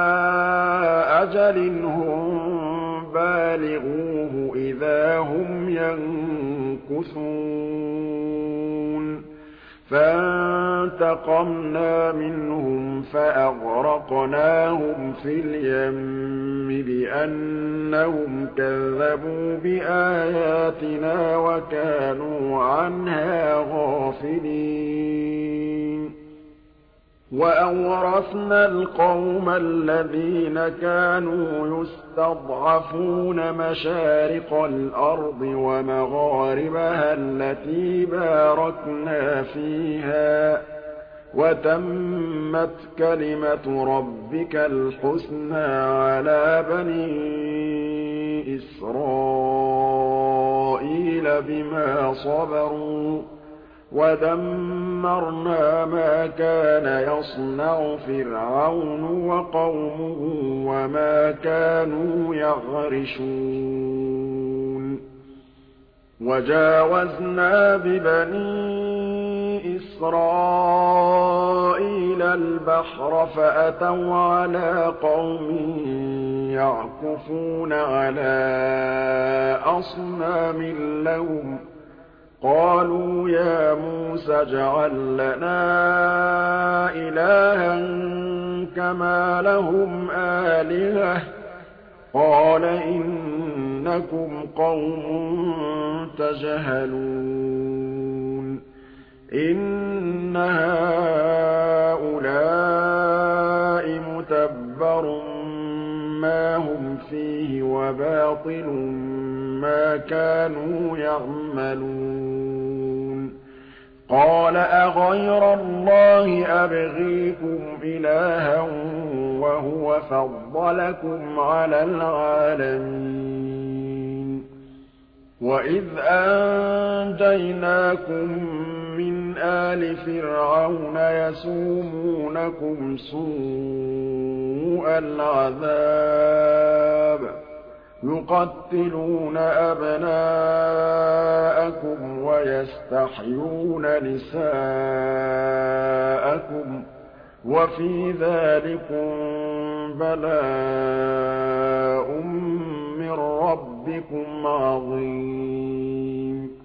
A: أجل هم بالغوه إذا هم ينكثون فانتقمنا منهم فأغرقناهم في اليم بأنهم كذبوا بآياتنا وكانوا عنها غافلين وأورثنا القوم الذين كانوا يستضعفون مشارق الأرض ومغاربها التي باركنا فيها وتمت كلمة ربك الحسنى على بني إسرائيل بما صبروا ودمرنا ما كان يصنع فرعون وقومه وما كانوا يعرشون وجاوزنا ببني إسرائيل البحر فأتوا على قوم يعكفون على أصنام لهم قالوا يا موسى اجعل لنا إلها كما لهم آلهة قال إنكم قوم تجهلون إن هؤلاء متبر ما هم فيه وباطل ما كانوا يعملون قال أغير الله أبغيكم إلها وهو فضلكم على العالمين وإذ أنجيناكم من آل فرعون يسومونكم سوء العذاب يقتلون أبناءكم ويستحيون نساءكم وفي ذلكم بلاء من ربكم عظيم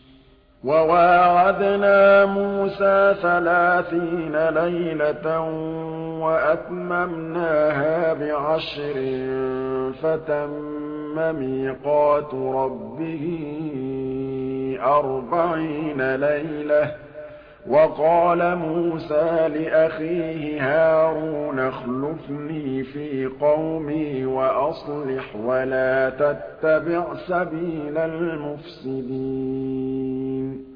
A: وواعدنا موسى ثلاثين ليلة وأتممناها بعشر فتم ميقات ربه أربعين ليلة وقال موسى لأخيه هارون اخلفني في قومي وأصلح ولا تتبع سبيل المفسدين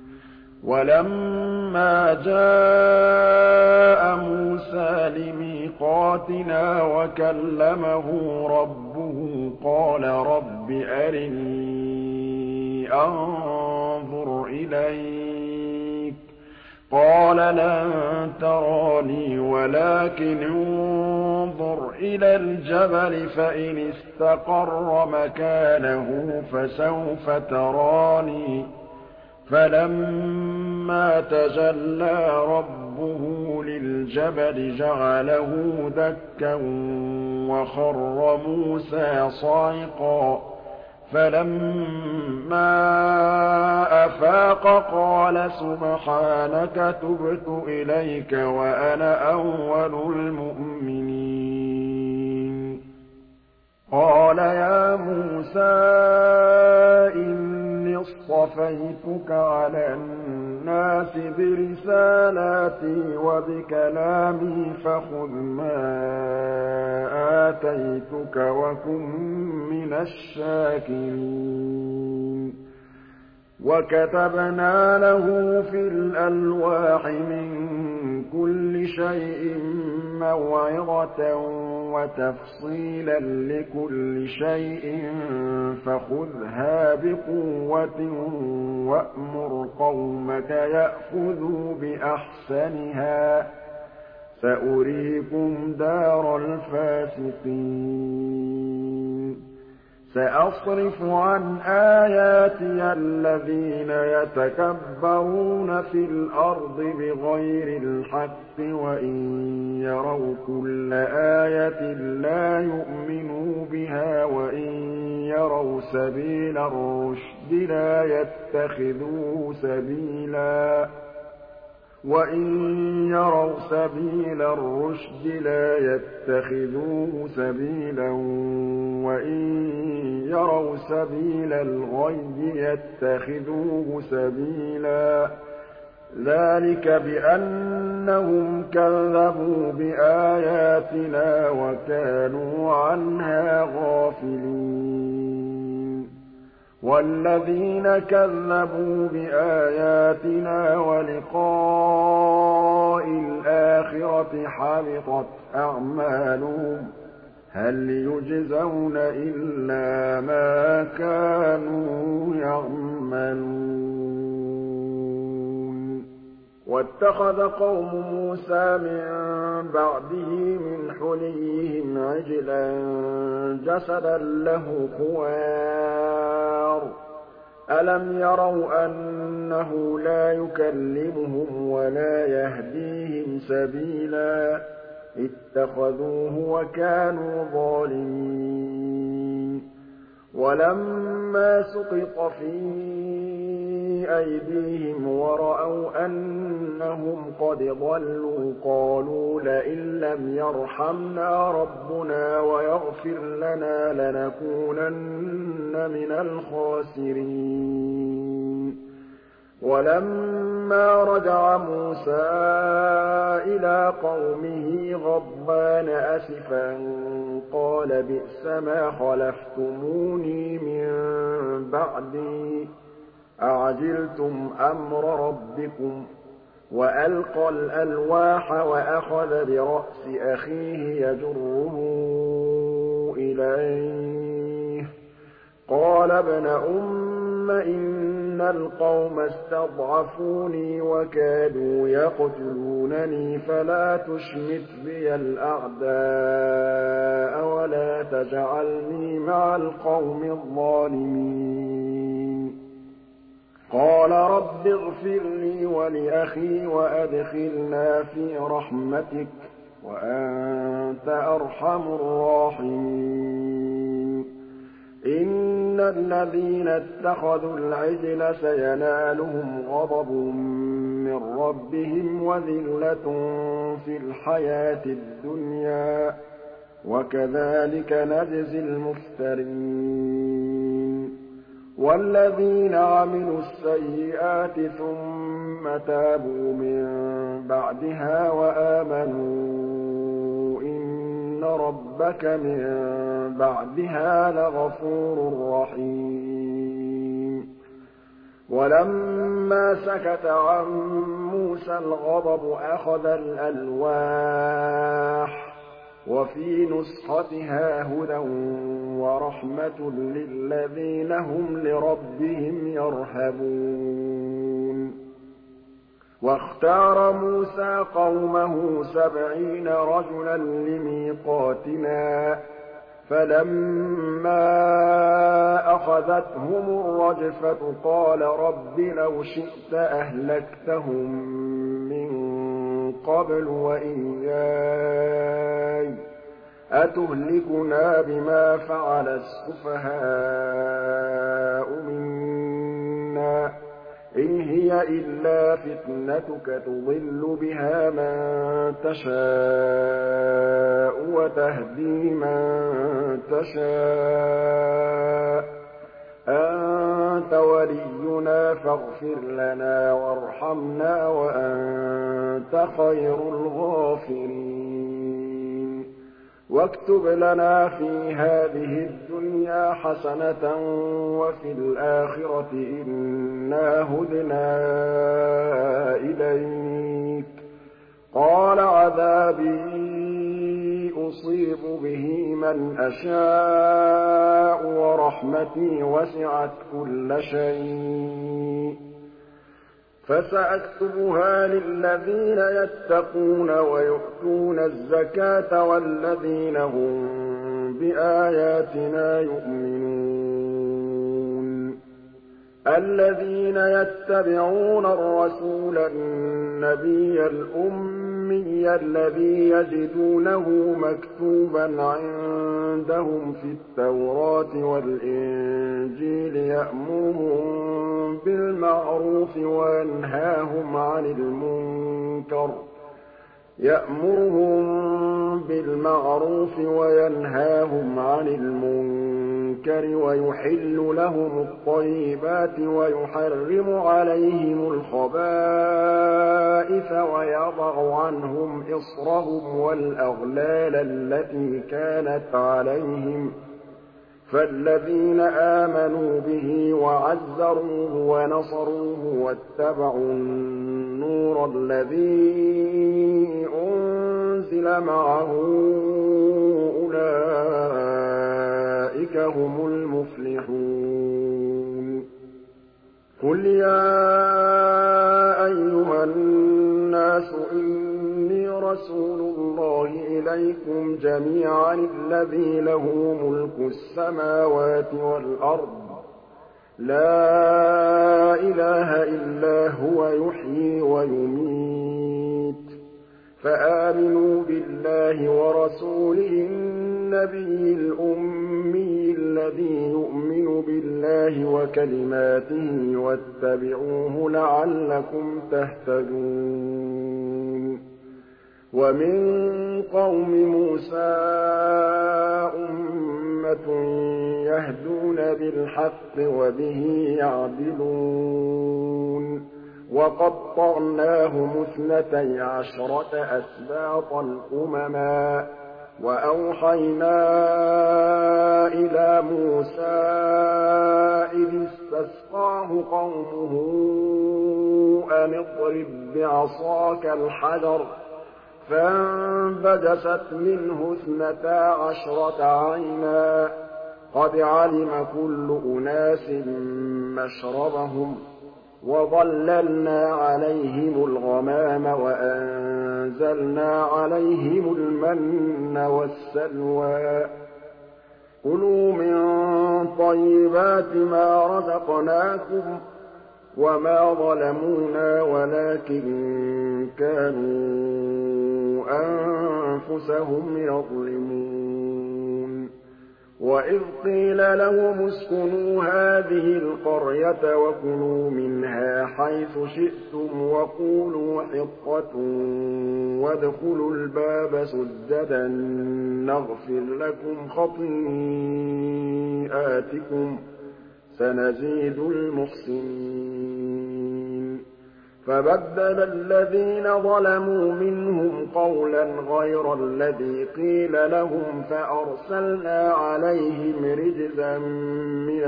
A: ولما جاء موسى لميقاتنا وكلمه ربه قال رب أرني أنظر إليك قال لن تراني ولكن انظر إلى الجبل فإن استقر مكانه فسوف تراني فلما تجلى ربه للجبل جعله دكا وخر موسى صعقا فَلَمَّا أَفَاقَ قَالَ سُبْحَانَكَ تُبْتُ إِلَيْكَ وَأَنَا أَوَّلُ الْمُؤْمِنِينَ قَالَ يَا مُوسَىٰ إِنِّي اصْطَفَيْتُكَ عَلَى النَّاسِ بِرِسَالَاتِي وَبِكَلَامِي فَخُذْ مَا آتَيْتُكَ وَكُن مِّنَ الشَّاكِرِينَ وَكَتَبْنَا لَهُ فِي الْأَلْوَاحِ مِن كُلِّ شَيْءٍ مَّوْعِظَةً وَتَفْصِيلًا لِّكُلِّ شَيْءٍ فَخُذْهَا بِقُوَّةٍ وَأْمُرْ قَوْمَكَ يَأْخُذُوا بِأَحْسَنِهَا ۚ سَأُرِيكُمْ دَارَ الْفَاسِقِينَ سَأَصْرِفُ عَنْ آيَاتِيَ الَّذِينَ يَتَكَبَّرُونَ فِي الْأَرْضِ بِغَيْرِ الْحَقِّ وَإِن يَرَوْا كُلَّ آيَةٍ لَّا يُؤْمِنُوا بِهَا وَإِن يَرَوْا سَبِيلَ الرُّشْدِ لَا يَتَّخِذُوهُ سَبِيلًا وَإِن يَرَوْا سَبِيلَ الرُّشْدِ لَا يَتَّخِذُوهُ سَبِيلًا وَإِن يَرَوْا سَبِيلَ الْغَيِّ يَتَّخِذُوهُ سَبِيلًا ۚ ذَٰلِكَ بِأَنَّهُمْ كَذَّبُوا بِآيَاتِنَا وَكَانُوا عَنْهَا غَافِلِينَ وَالَّذِينَ كَذَّبُوا بِآيَاتِنَا وَلِقَاءِ الْآخِرَةِ حَبِطَتْ أَعْمَالُهُمْ هَلْ يُجْزَوْنَ إِلَّا مَا كَانُوا يَعْمَلُونَ وَاتَّخَذَ قَوْمُ مُوسَىٰ مِن بَعْدِهِ مِنْ حُلِيِّهِمْ عِجْلًا جَسَدًا لَّهُ خُوَارٌ ۚ أَلَمْ يَرَوْا أَنَّهُ لَا يُكَلِّمُهُمْ وَلَا يَهْدِيهِمْ سَبِيلًا ۘ اتَّخَذُوهُ وَكَانُوا ظَالِمِينَ وَلَمَّا سُقِطَ فِي أَيْدِيهِمْ وَرَأَوْا أَنَّهُمْ قَدْ ضَلُّوا قَالُوا لَئِن لَّمْ يَرْحَمْنَا رَبُّنَا وَيَغْفِرْ لَنَا لَنَكُونَنَّ مِنَ الْخَاسِرِينَ وَلَمَّا رَجَعَ مُوسَىٰ إِلَىٰ قَوْمِهِ غَضْبَانَ أَسِفًا قَالَ بِئْسَمَا خَلَفْتُمُونِي مِن بَعْدِي ۖ أَعَجِلْتُمْ أَمْرَ رَبِّكُمْ ۖ وَأَلْقَى الْأَلْوَاحَ وَأَخَذَ بِرَأْسِ أَخِيهِ يَجُرُّهُ إِلَيْهِ ۚ قَالَ ابْنَ أُمَّ إِنَّ الْقَوْمَ اسْتَضْعَفُونِي وَكَادُوا يَقْتُلُونَنِي فَلَا تُشْمِتْ بِيَ الْأَعْدَاءَ وَلَا تَجْعَلْنِي مَعَ الْقَوْمِ الظَّالِمِينَ قَالَ رَبِّ اغْفِرْ لِي وَلِأَخِي وَأَدْخِلْنَا فِي رَحْمَتِكَ ۖ وَأَنتَ أَرْحَمُ الرَّاحِمِينَ إِنَّ الَّذِينَ اتَّخَذُوا الْعِجْلَ سَيَنَالُهُمْ غَضَبٌ مِّن رَّبِّهِمْ وَذِلَّةٌ فِي الْحَيَاةِ الدُّنْيَا ۚ وَكَذَٰلِكَ نَجْزِي الْمُفْتَرِينَ وَالَّذِينَ عَمِلُوا السَّيِّئَاتِ ثُمَّ تَابُوا مِن بَعْدِهَا وَآمَنُوا إِنَّ رَبَّكَ مِن بَعْدِهَا لَغَفُورٌ رَّحِيمٌ وَلَمَّا سَكَتَ عَن مُّوسَى الْغَضَبُ أَخَذَ الْأَلْوَاحَ ۖ وَفِي نُسْخَتِهَا هُدًى وَرَحْمَةٌ لِّلَّذِينَ هُمْ لِرَبِّهِمْ يَرْهَبُونَ وَاخْتَارَ مُوسَىٰ قَوْمَهُ سَبْعِينَ رَجُلًا لِّمِيقَاتِنَا ۖ فَلَمَّا أَخَذَتْهُمُ الرَّجْفَةُ قَالَ رَبِّ لَوْ شِئْتَ أَهْلَكْتَهُم مِّن قَبْلُ وَإِيَّايَ ۖ أتهلكنا بما فعل السفهاء منا إن هي إلا فتنتك تضل بها من تشاء وتهدي من تشاء أنت ولينا فاغفر لنا وارحمنا وأنت خير الغافرين واكتب لنا في هذه الدنيا حسنة وفي الآخرة إنا هدنا إليك قال عذابي أصيب به من أشاء ورحمتي وسعت كل شيء فسأكتبها للذين يتقون ويؤتون الزكاة والذين هم بآياتنا يؤمنون الذين يتبعون الرسول النبي الأمي الذي يجدونه مكتوبا عندهم في التوراة والإنجيل يأمرهم بالمعروف وينهاهم عن المنكر يأمرهم بالمعروف وينهاهم عن المنكر ويحل لهم الطيبات ويحرم عليهم الخبائث ويضع عنهم إصرهم والأغلال التي كانت عليهم فالذين آمنوا به وعزروه ونصروه واتبعوا النور الذي أنزل معه أولئك هم المفلحون قل يا أيها الناس إني رسول الله إليكم جميعا الذي له ملك السماوات والأرض لا إله إلا هو يحيي ويميت فآمنوا بالله ورسوله النبي الأمي الذي يؤمن بالله وكلماته واتبعوه لعلكم تهتدون ومن قوم موسى أمة يهدون بالحق وبه يعدلون وقطعناهم اثنتي عشرة أسباطا أمما وأوحينا إلى موسى إذ استسقاه قومه أن اضرب بعصاك الحجر فانبجست منه اثنتا عشرة عينا قد علم كل أناس مشربهم وظللنا عليهم الغمام وأنزلنا عليهم المن والسلوى كلوا من طيبات ما رزقناكم وما ظلمونا ولكن كانوا أنفسهم يظلمون وإذ قيل لهم اسكنوا هذه القرية وكلوا منها حيث شئتم وقولوا حطة وادخلوا الباب سجدا نغفر لكم خطيئاتكم سنزيد المحسنين فبدل الذين ظلموا منهم قولا غير الذي قيل لهم فأرسلنا عليهم رجزا من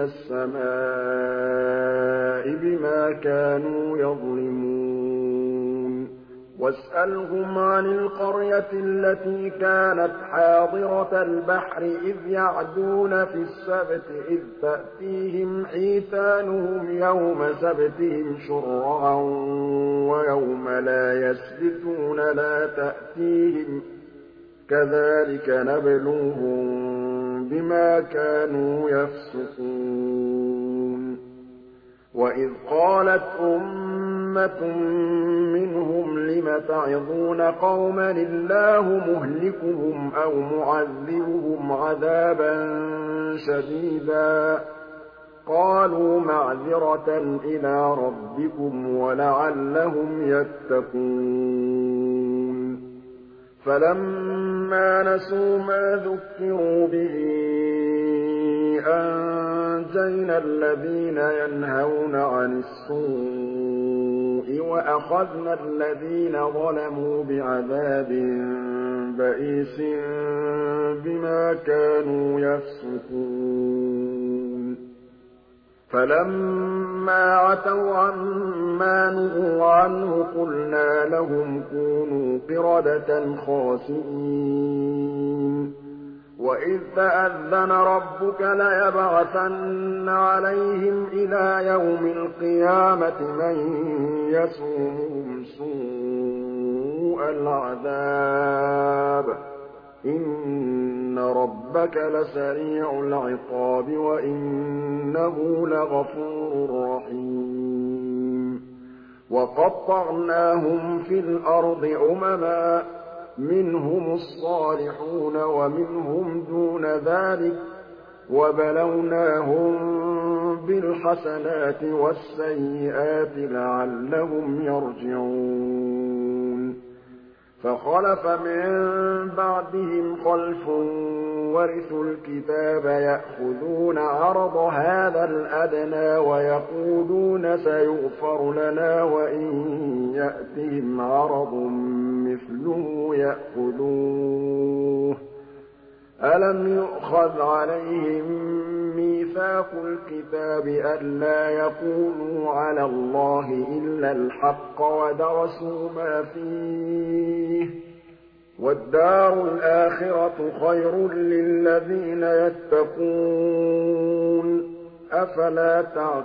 A: السماء بما كانوا يظلمون واسألهم عن القرية التي كانت حاضرة البحر إذ يعدون في السبت إذ تأتيهم حيتانهم يوم سبتهم شرعا ويوم لا يسبتون لا تأتيهم كذلك نبلوهم بما كانوا يفسقون وإذ قالت أمة أُمَّةٌ مِّنْهُمْ لِمَ تَعِظُونَ قَوْمًا اللَّهُ مُهْلِكُهُمْ أَوْ مُعَذِّبُهُمْ عَذَابًا شَدِيدًا قَالُوا مَعْذِرَةً إِلَىٰ رَبِّكُمْ وَلَعَلَّهُمْ يَتَّقُونَ فَلَمَّا نَسُوا مَا ذُكِّرُوا بِهِ أَنجَيْنَا الَّذِينَ يَنْهَوْنَ عَنِ السُّوءِ وَأَخَذْنَا الَّذِينَ ظَلَمُوا بِعَذَابٍ بَئِيسٍ بِمَا كَانُوا يَفْسُقُونَ فَلَمَّا عَتَوْا عَمَّا نُهُوا عَنْهُ قُلْنَا لَهُمْ كُونُوا قِرَدَةً خَاسِئِينَ وَإِذْ تَأَذَّنَ رَبُّكَ لَيَبْعَثَنَّ عَلَيْهِمْ إِلَىٰ يَوْمِ الْقِيَامَةِ مَن يَسُومُهُمْ سُوءَ الْعَذَابِ ۗ إِنَّ رَبَّكَ لَسَرِيعُ الْعِقَابِ وَإِنَّهُ لَغَفُورٌ رَّحِيمٌ وَقَطَّعْنَاهُمْ فِي الْأَرْضِ أُمَمًا مِّنْهُمُ الصَّالِحُونَ وَمِنْهُمْ دُونَ ذَٰلِكَ وَبَلَوْنَاهُم بِالْحَسَنَاتِ وَالسَّيِّئَاتِ لَعَلَّهُمْ يَرْجِعُونَ فَخَلَفَ مِن بَعْدِهِمْ خَلْفٌ وَرِثُوا الْكِتَابَ يَأْخُذُونَ عَرَضَ هَٰذَا الْأَدْنَىٰ وَيَقُولُونَ سَيُغْفَرُ لَنَا وَإِن يَأْتِهِمْ عَرَضٌ مِّثْلُهُ يَأْخُذُوهُ ۚ أَلَمْ يُؤْخَذْ عَلَيْهِم مِّيثَاقُ الْكِتَابِ أَلَّا يَقُولُوا عَلَى اللَّهِ إِلَّا الْحَقَّ وَدَرَسُوا مَا فِيهِ ۗ وَالدَّارُ الْآخِرَةُ خَيْرٌ لِّلَّذِينَ يَتَّقُونَ ۗ أَفَلَا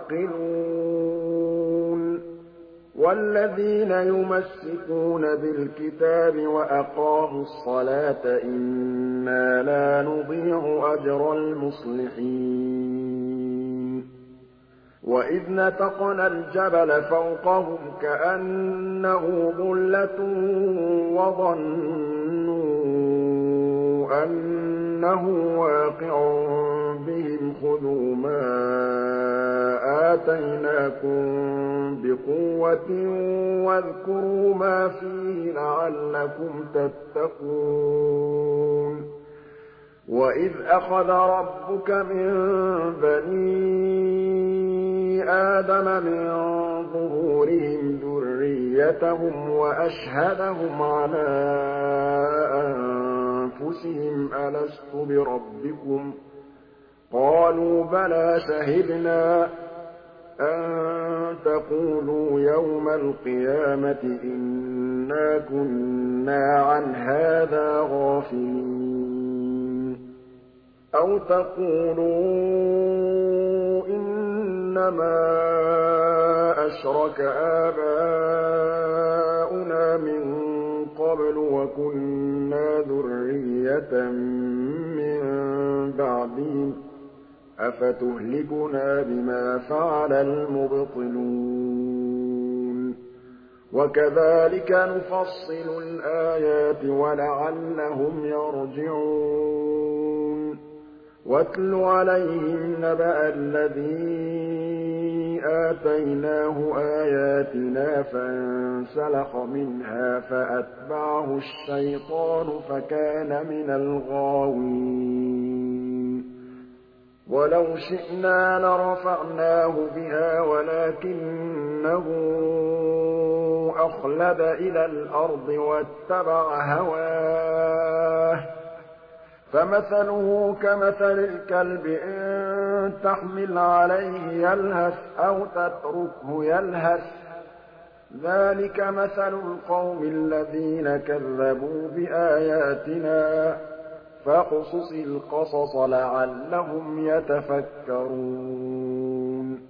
A: تَعْقِلُونَ وَالَّذِينَ يُمَسِّكُونَ بِالْكِتَابِ وَأَقَامُوا الصَّلَاةَ إِنَّا لَا نُضِيعُ أَجْرَ الْمُصْلِحِينَ وَإِذْ نَتَقْنَا الْجَبَلَ فَوْقَهُمْ كَأَنَّهُ ظُلَّةٌ وَظَنُّوا أَنَّهُ وَاقِعٌ بِهِمْ خُذُوا مَا آتَيْنَاكُم بِقُوَّةٍ وَاذْكُرُوا مَا فِيهِ لَعَلَّكُمْ تَتَّقُونَ وَإِذْ أَخَذَ رَبُّكَ مِن بَنِي آدَمَ مِن ظُهُورِهِمْ ذُرِّيَّتَهُمْ وَأَشْهَدَهُمْ عَلَىٰ أَنفُسِهِمْ أَلَسْتُ بِرَبِّكُمْ ۖ قَالُوا بَلَىٰ شَهِدْنَا أَن تَقُولُوا يَوْمَ الْقِيَامَةِ إِنَّا كُنَّا عَنْ هَٰذَا غَافِلِينَ أَوْ تَقُولُوا إِنَّمَا أَشْرَكَ آبَاؤُنَا مِن قَبْلُ وَكُنَّا ذُرِّيَّةً مِّن بَعْدِهِمْ ۖ أَفَتُهْلِكُنَا بِمَا فَعَلَ الْمُبْطِلُونَ وَكَذَٰلِكَ نُفَصِّلُ الْآيَاتِ وَلَعَلَّهُمْ يَرْجِعُونَ وَاتْلُ عَلَيْهِمْ نَبَأَ الَّذِي آتَيْنَاهُ آيَاتِنَا فَانسَلَخَ مِنْهَا فَأَتْبَعَهُ الشَّيْطَانُ فَكَانَ مِنَ الْغَاوِينَ وَلَوْ شِئْنَا لَرَفَعْنَاهُ بِهَا وَلَٰكِنَّهُ أَخْلَدَ إِلَى الْأَرْضِ وَاتَّبَعَ هَوَاهُ فَمَثَلُهُ كَمَثَلِ الْكَلْبِ إِن تَحْمِلْ عَلَيْهِ يَلْهَثْ أَوْ تَتْرُكْهُ يَلْهَث ۚ ذَٰلِكَ مَثَلُ الْقَوْمِ الَّذِينَ كَذَّبُوا بِآيَاتِنَا ۚ فَاقْصُصِ الْقَصَصَ لَعَلَّهُمْ يَتَفَكَّرُونَ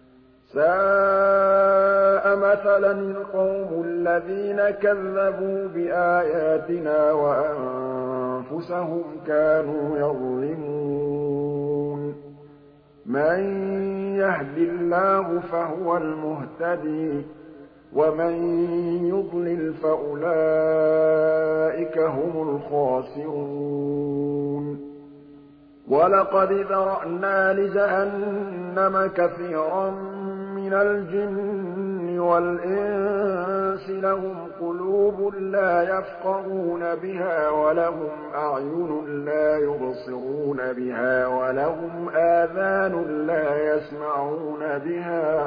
A: سَاءَ مَثَلًا الْقَوْمُ الَّذِينَ كَذَّبُوا بِآيَاتِنَا وَأَنفُسَهُمْ كَانُوا يَظْلِمُونَ مَن يَهْدِ اللَّهُ فَهُوَ الْمُهْتَدِي ۖ وَمَن يُضْلِلْ فَأُولَٰئِكَ هُمُ الْخَاسِرُونَ وَلَقَدْ ذَرَأْنَا لِجَهَنَّمَ كَثِيرًا مِّنَ الْجِنِّ وَالْإِنسِ لَهُمْ قُلُوبٌ لَّا يَفْقَهُونَ بِهَا وَلَهُمْ أَعْيُنٌ لَّا يُبْصِرُونَ بِهَا وَلَهُمْ آذَانٌ لَّا يَسْمَعُونَ بِهَا ۚ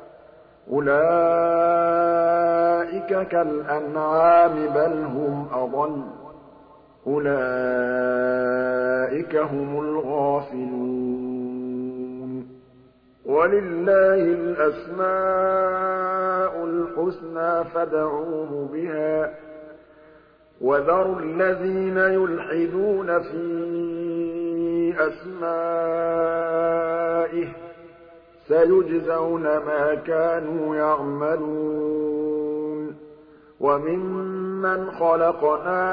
A: أُولَٰئِكَ كَالْأَنْعَامِ بَلْ هُمْ أَضَلُّ ۚ أُولَٰئِكَ هُمُ الْغَافِلُونَ وَلِلَّهِ الْأَسْمَاءُ الْحُسْنَىٰ فَادْعُوهُ بِهَا ۖ وَذَرُوا الَّذِينَ يُلْحِدُونَ فِي أَسْمَائِهِ ۚ سَيُجْزَوْنَ مَا كَانُوا يَعْمَلُونَ وَمِمَّنْ خَلَقْنَا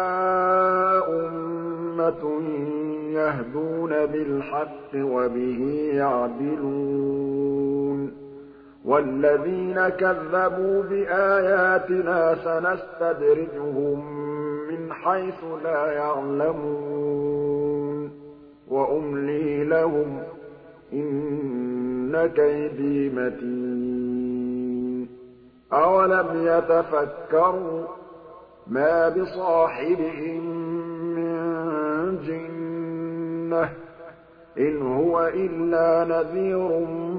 A: أُمَّةٌ يَهْدُونَ بِالْحَقِّ وَبِهِ يَعْدِلُونَ وَالَّذِينَ كَذَّبُوا بِآيَاتِنَا سَنَسْتَدْرِجُهُم مِّنْ حَيْثُ لَا يَعْلَمُونَ وَأُمْلِي لَهُمْ ۚ إِنَّ كَيْدِي مَتِينٌ أَوَلَمْ يَتَفَكَّرُوا مَا بِصَاحِبِهِم مِّن جِنَّةٍ ۚ إِنْ هُوَ إِلَّا نَذِيرٌ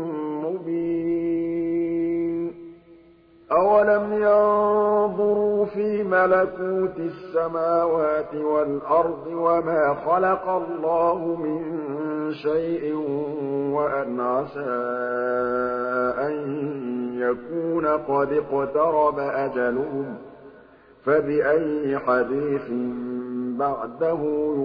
A: مُّبِينٌ أَوَلَمْ يَنظُرُوا فِي مَلَكُوتِ السَّمَاوَاتِ وَالْأَرْضِ وَمَا خَلَقَ اللَّهُ مِن شَيْءٍ وَأَنْ عَسَىٰ أَن يَكُونَ قَدِ اقْتَرَبَ أَجَلُهُمْ ۖ فَبِأَيِّ حَدِيثٍ بَعْدَهُ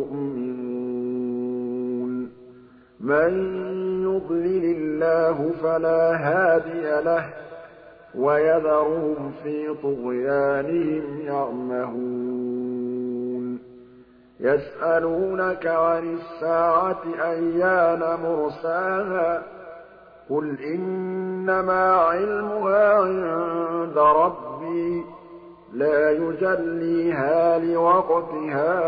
A: يُؤْمِنُونَ مَن يُضْلِلِ اللَّهُ فَلَا هَادِيَ لَهُ ۚ وَيَذَرُهُمْ فِي طُغْيَانِهِمْ يَعْمَهُونَ يَسْأَلُونَكَ عَنِ السَّاعَةِ أَيَّانَ مُرْسَاهَا ۖ قُلْ إِنَّمَا عِلْمُهَا عِندَ رَبِّي ۖ لَا يُجَلِّيهَا لِوَقْتِهَا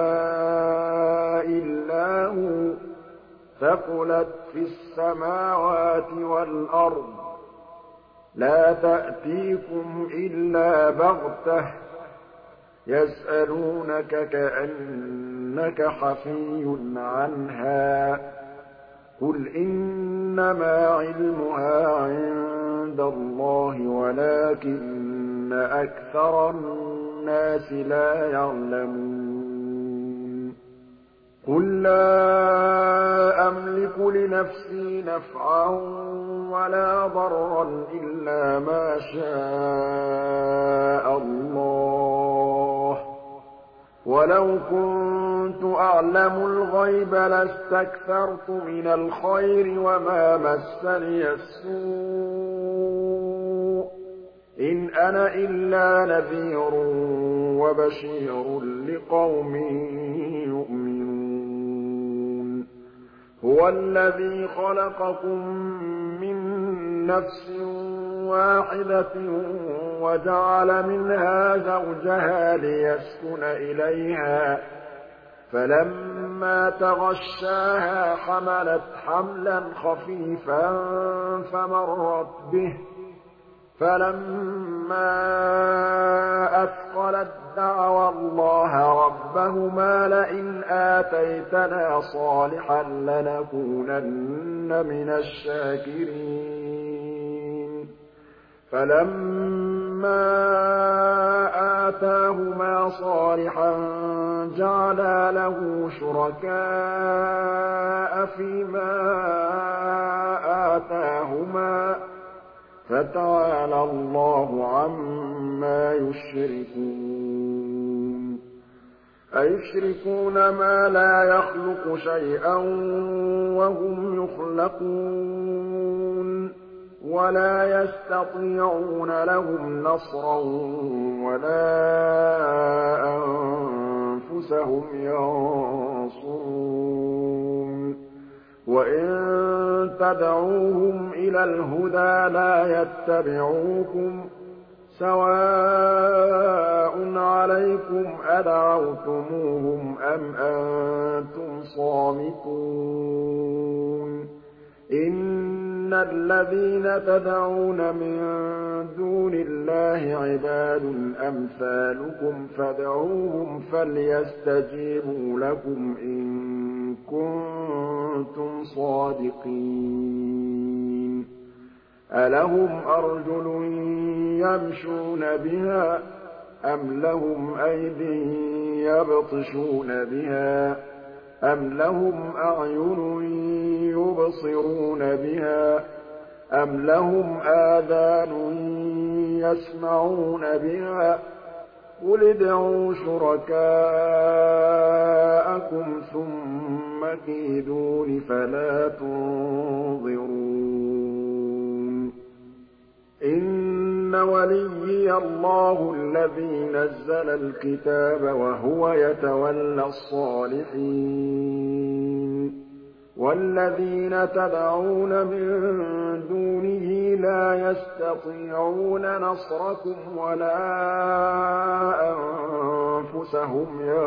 A: إِلَّا هُوَ ۚ ثَقُلَتْ فِي السَّمَاوَاتِ وَالْأَرْضِ ۚ لَا تَأْتِيكُمْ إِلَّا بَغْتَةً ۗ يَسْأَلُونَكَ كَأَنَّكَ حَفِيٌّ عَنْهَا ۖ قُلْ إِنَّمَا عِلْمُهَا عِندَ اللَّهِ وَلَٰكِنَّ أَكْثَرَ النَّاسِ لَا يَعْلَمُونَ قُل لَّا أَمْلِكُ لِنَفْسِي نَفْعًا وَلَا ضَرًّا إِلَّا مَا شَاءَ اللَّهُ ۗ وَلَوْ كُنتُ أَعْلَمُ الْغَيْبَ لَاسْتَكْثَرْتُ مِنَ الْخَيْرِ وَمَا مَسَّنِيَ السُّوءُ ۚ إِنْ أَنَا إِلَّا نَذِيرٌ وَبَشِيرٌ لِّقَوْمٍ يُؤْمِنُونَ هُوَ الَّذِي خَلَقَكُم مِّن نَّفْسٍ وَاحِدَةٍ وَجَعَلَ مِنْهَا زَوْجَهَا لِيَسْكُنَ إِلَيْهَا ۖ فَلَمَّا تَغَشَّاهَا حَمَلَتْ حَمْلًا خَفِيفًا فَمَرَّتْ بِهِ ۖ فَلَمَّا أَثْقَلَت دَّعَوَا اللَّهَ رَبَّهُمَا لَئِنْ آتَيْتَنَا صَالِحًا لَّنَكُونَنَّ مِنَ الشَّاكِرِينَ فَلَمَّا آتَاهُمَا صَالِحًا جَعَلَا لَهُ شُرَكَاءَ فِيمَا آتَاهُمَا ۚ فَتَعَالَى اللَّهُ عَمَّا يُشْرِكُونَ أَيُشْرِكُونَ مَا لَا يَخْلُقُ شَيْئًا وَهُمْ يُخْلَقُونَ وَلَا يَسْتَطِيعُونَ لَهُمْ نَصْرًا وَلَا أَنفُسَهُمْ يَنصُرُونَ وَإِن تَدْعُوهُمْ إِلَى الْهُدَىٰ لَا يَتَّبِعُوكُمْ ۚ سَوَاءٌ عَلَيْكُمْ أَدَعَوْتُمُوهُمْ أَمْ أَنتُمْ صَامِتُونَ إِنَّ الَّذِينَ تَدْعُونَ مِن دُونِ اللَّهِ عِبَادٌ أَمْثَالُكُمْ فَادْعُوهُمْ فَلْيَسْتَجِيبُوا لَكُمْ إِن كُنتُمْ صَادِقِينَ أَلَهُمْ أَرْجُلٌ يَمْشُونَ بِهَا أَمْ لَهُمْ أَيْدٍ يَبْطِشُونَ بِهَا أَمْ لَهُمْ أَعْيُنٌ يُبْصِرُونَ بِهَا أَمْ لَهُمْ آذَانٌ يَسْمَعُونَ بِهَا قُلِ ادْعُوا شُرَكَاءَكُمْ ثُمَّ كِيدُونِ فَلَا تُنظِرُونِ إِنَّ وَلِيِّيَ اللَّهُ الَّذِي نَزَّلَ الْكِتَابَ وَهُوَ يَتَوَلَّى الصَّالِحِينَ وَالَّذِينَ تَدْعُونَ مِن دُونِهِ لَا يَسْتَطِيعُونَ نَصْرَكُمْ وَلَا أَنفُسَهُمْ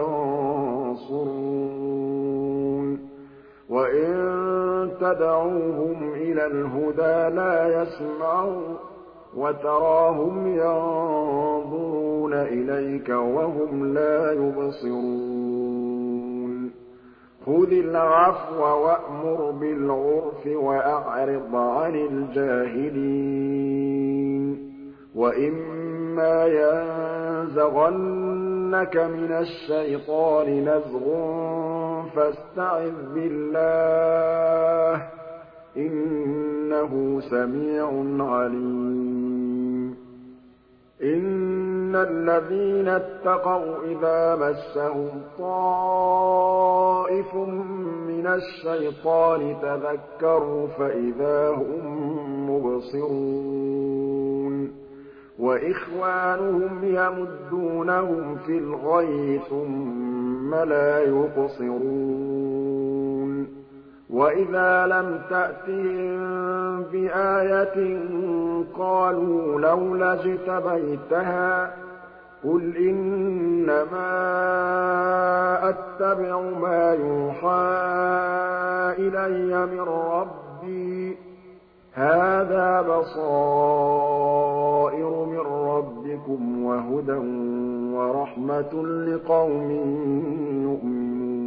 A: يَنصُرُونَ وَإِن تَدْعُوهُمْ إِلَى الْهُدَىٰ لَا يَسْمَعُوا وَتَرَاهُمْ يَنظُرُونَ إِلَيْكَ وَهُمْ لَا يُبْصِرُونَ خُذِ الْعَفْوَ وَأْمُرْ بِالْعُرْفِ وَأَعْرِضْ عَنِ الْجَاهِلِينَ وَإِمَّا يَنزَغَنَّكَ مِنَ الشَّيْطَانِ نَزْغٌ فَاسْتَعِذْ بِاللَّهِ ۖ إِنَّهُ سَمِيعٌ عَلِيمٌ إِنَّ الَّذِينَ اتَّقَوْا إِذَا مَسَّهُمْ طَائِفٌ مِّنَ الشَّيْطَانِ تَذَكَّرُوا فَإِذَا هُم مُّبْصِرُونَ وَإِخْوَانُهُمْ يَمُدُّونَهُمْ فِي الْغَيِّ ثُمَّ لَا يُقْصِرُونَ وَإِذَا لَمْ تَأْتِهِم بِآيَةٍ قَالُوا لَوْلَا اجْتَبَيْتَهَا ۚ قُلْ إِنَّمَا أَتَّبِعُ مَا يُوحَىٰ إِلَيَّ مِن رَّبِّي ۚ هَٰذَا بَصَائِرُ مِن رَّبِّكُمْ وَهُدًى وَرَحْمَةٌ لِّقَوْمٍ يُؤْمِنُونَ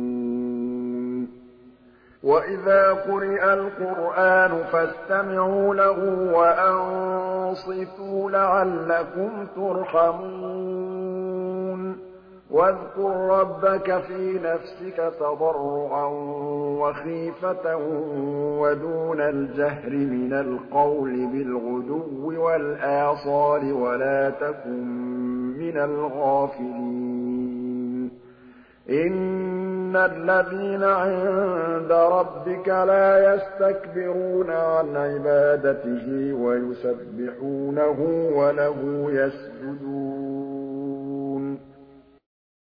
A: وَإِذَا قُرِئَ الْقُرْآنُ فَاسْتَمِعُوا لَهُ وَأَنصِتُوا لَعَلَّكُمْ تُرْحَمُونَ وَاذْكُر رَّبَّكَ فِي نَفْسِكَ تَضَرُّعًا وَخِيفَةً وَدُونَ الْجَهْرِ مِنَ الْقَوْلِ بِالْغُدُوِّ وَالْآصَالِ وَلَا تَكُن مِّنَ الْغَافِلِينَ إِنَّ الَّذِينَ عِندَ رَبِّكَ لَا يَسْتَكْبِرُونَ عَنْ عِبَادَتِهِ وَيُسَبِّحُونَهُ وَلَهُ يَسْجُدُونَ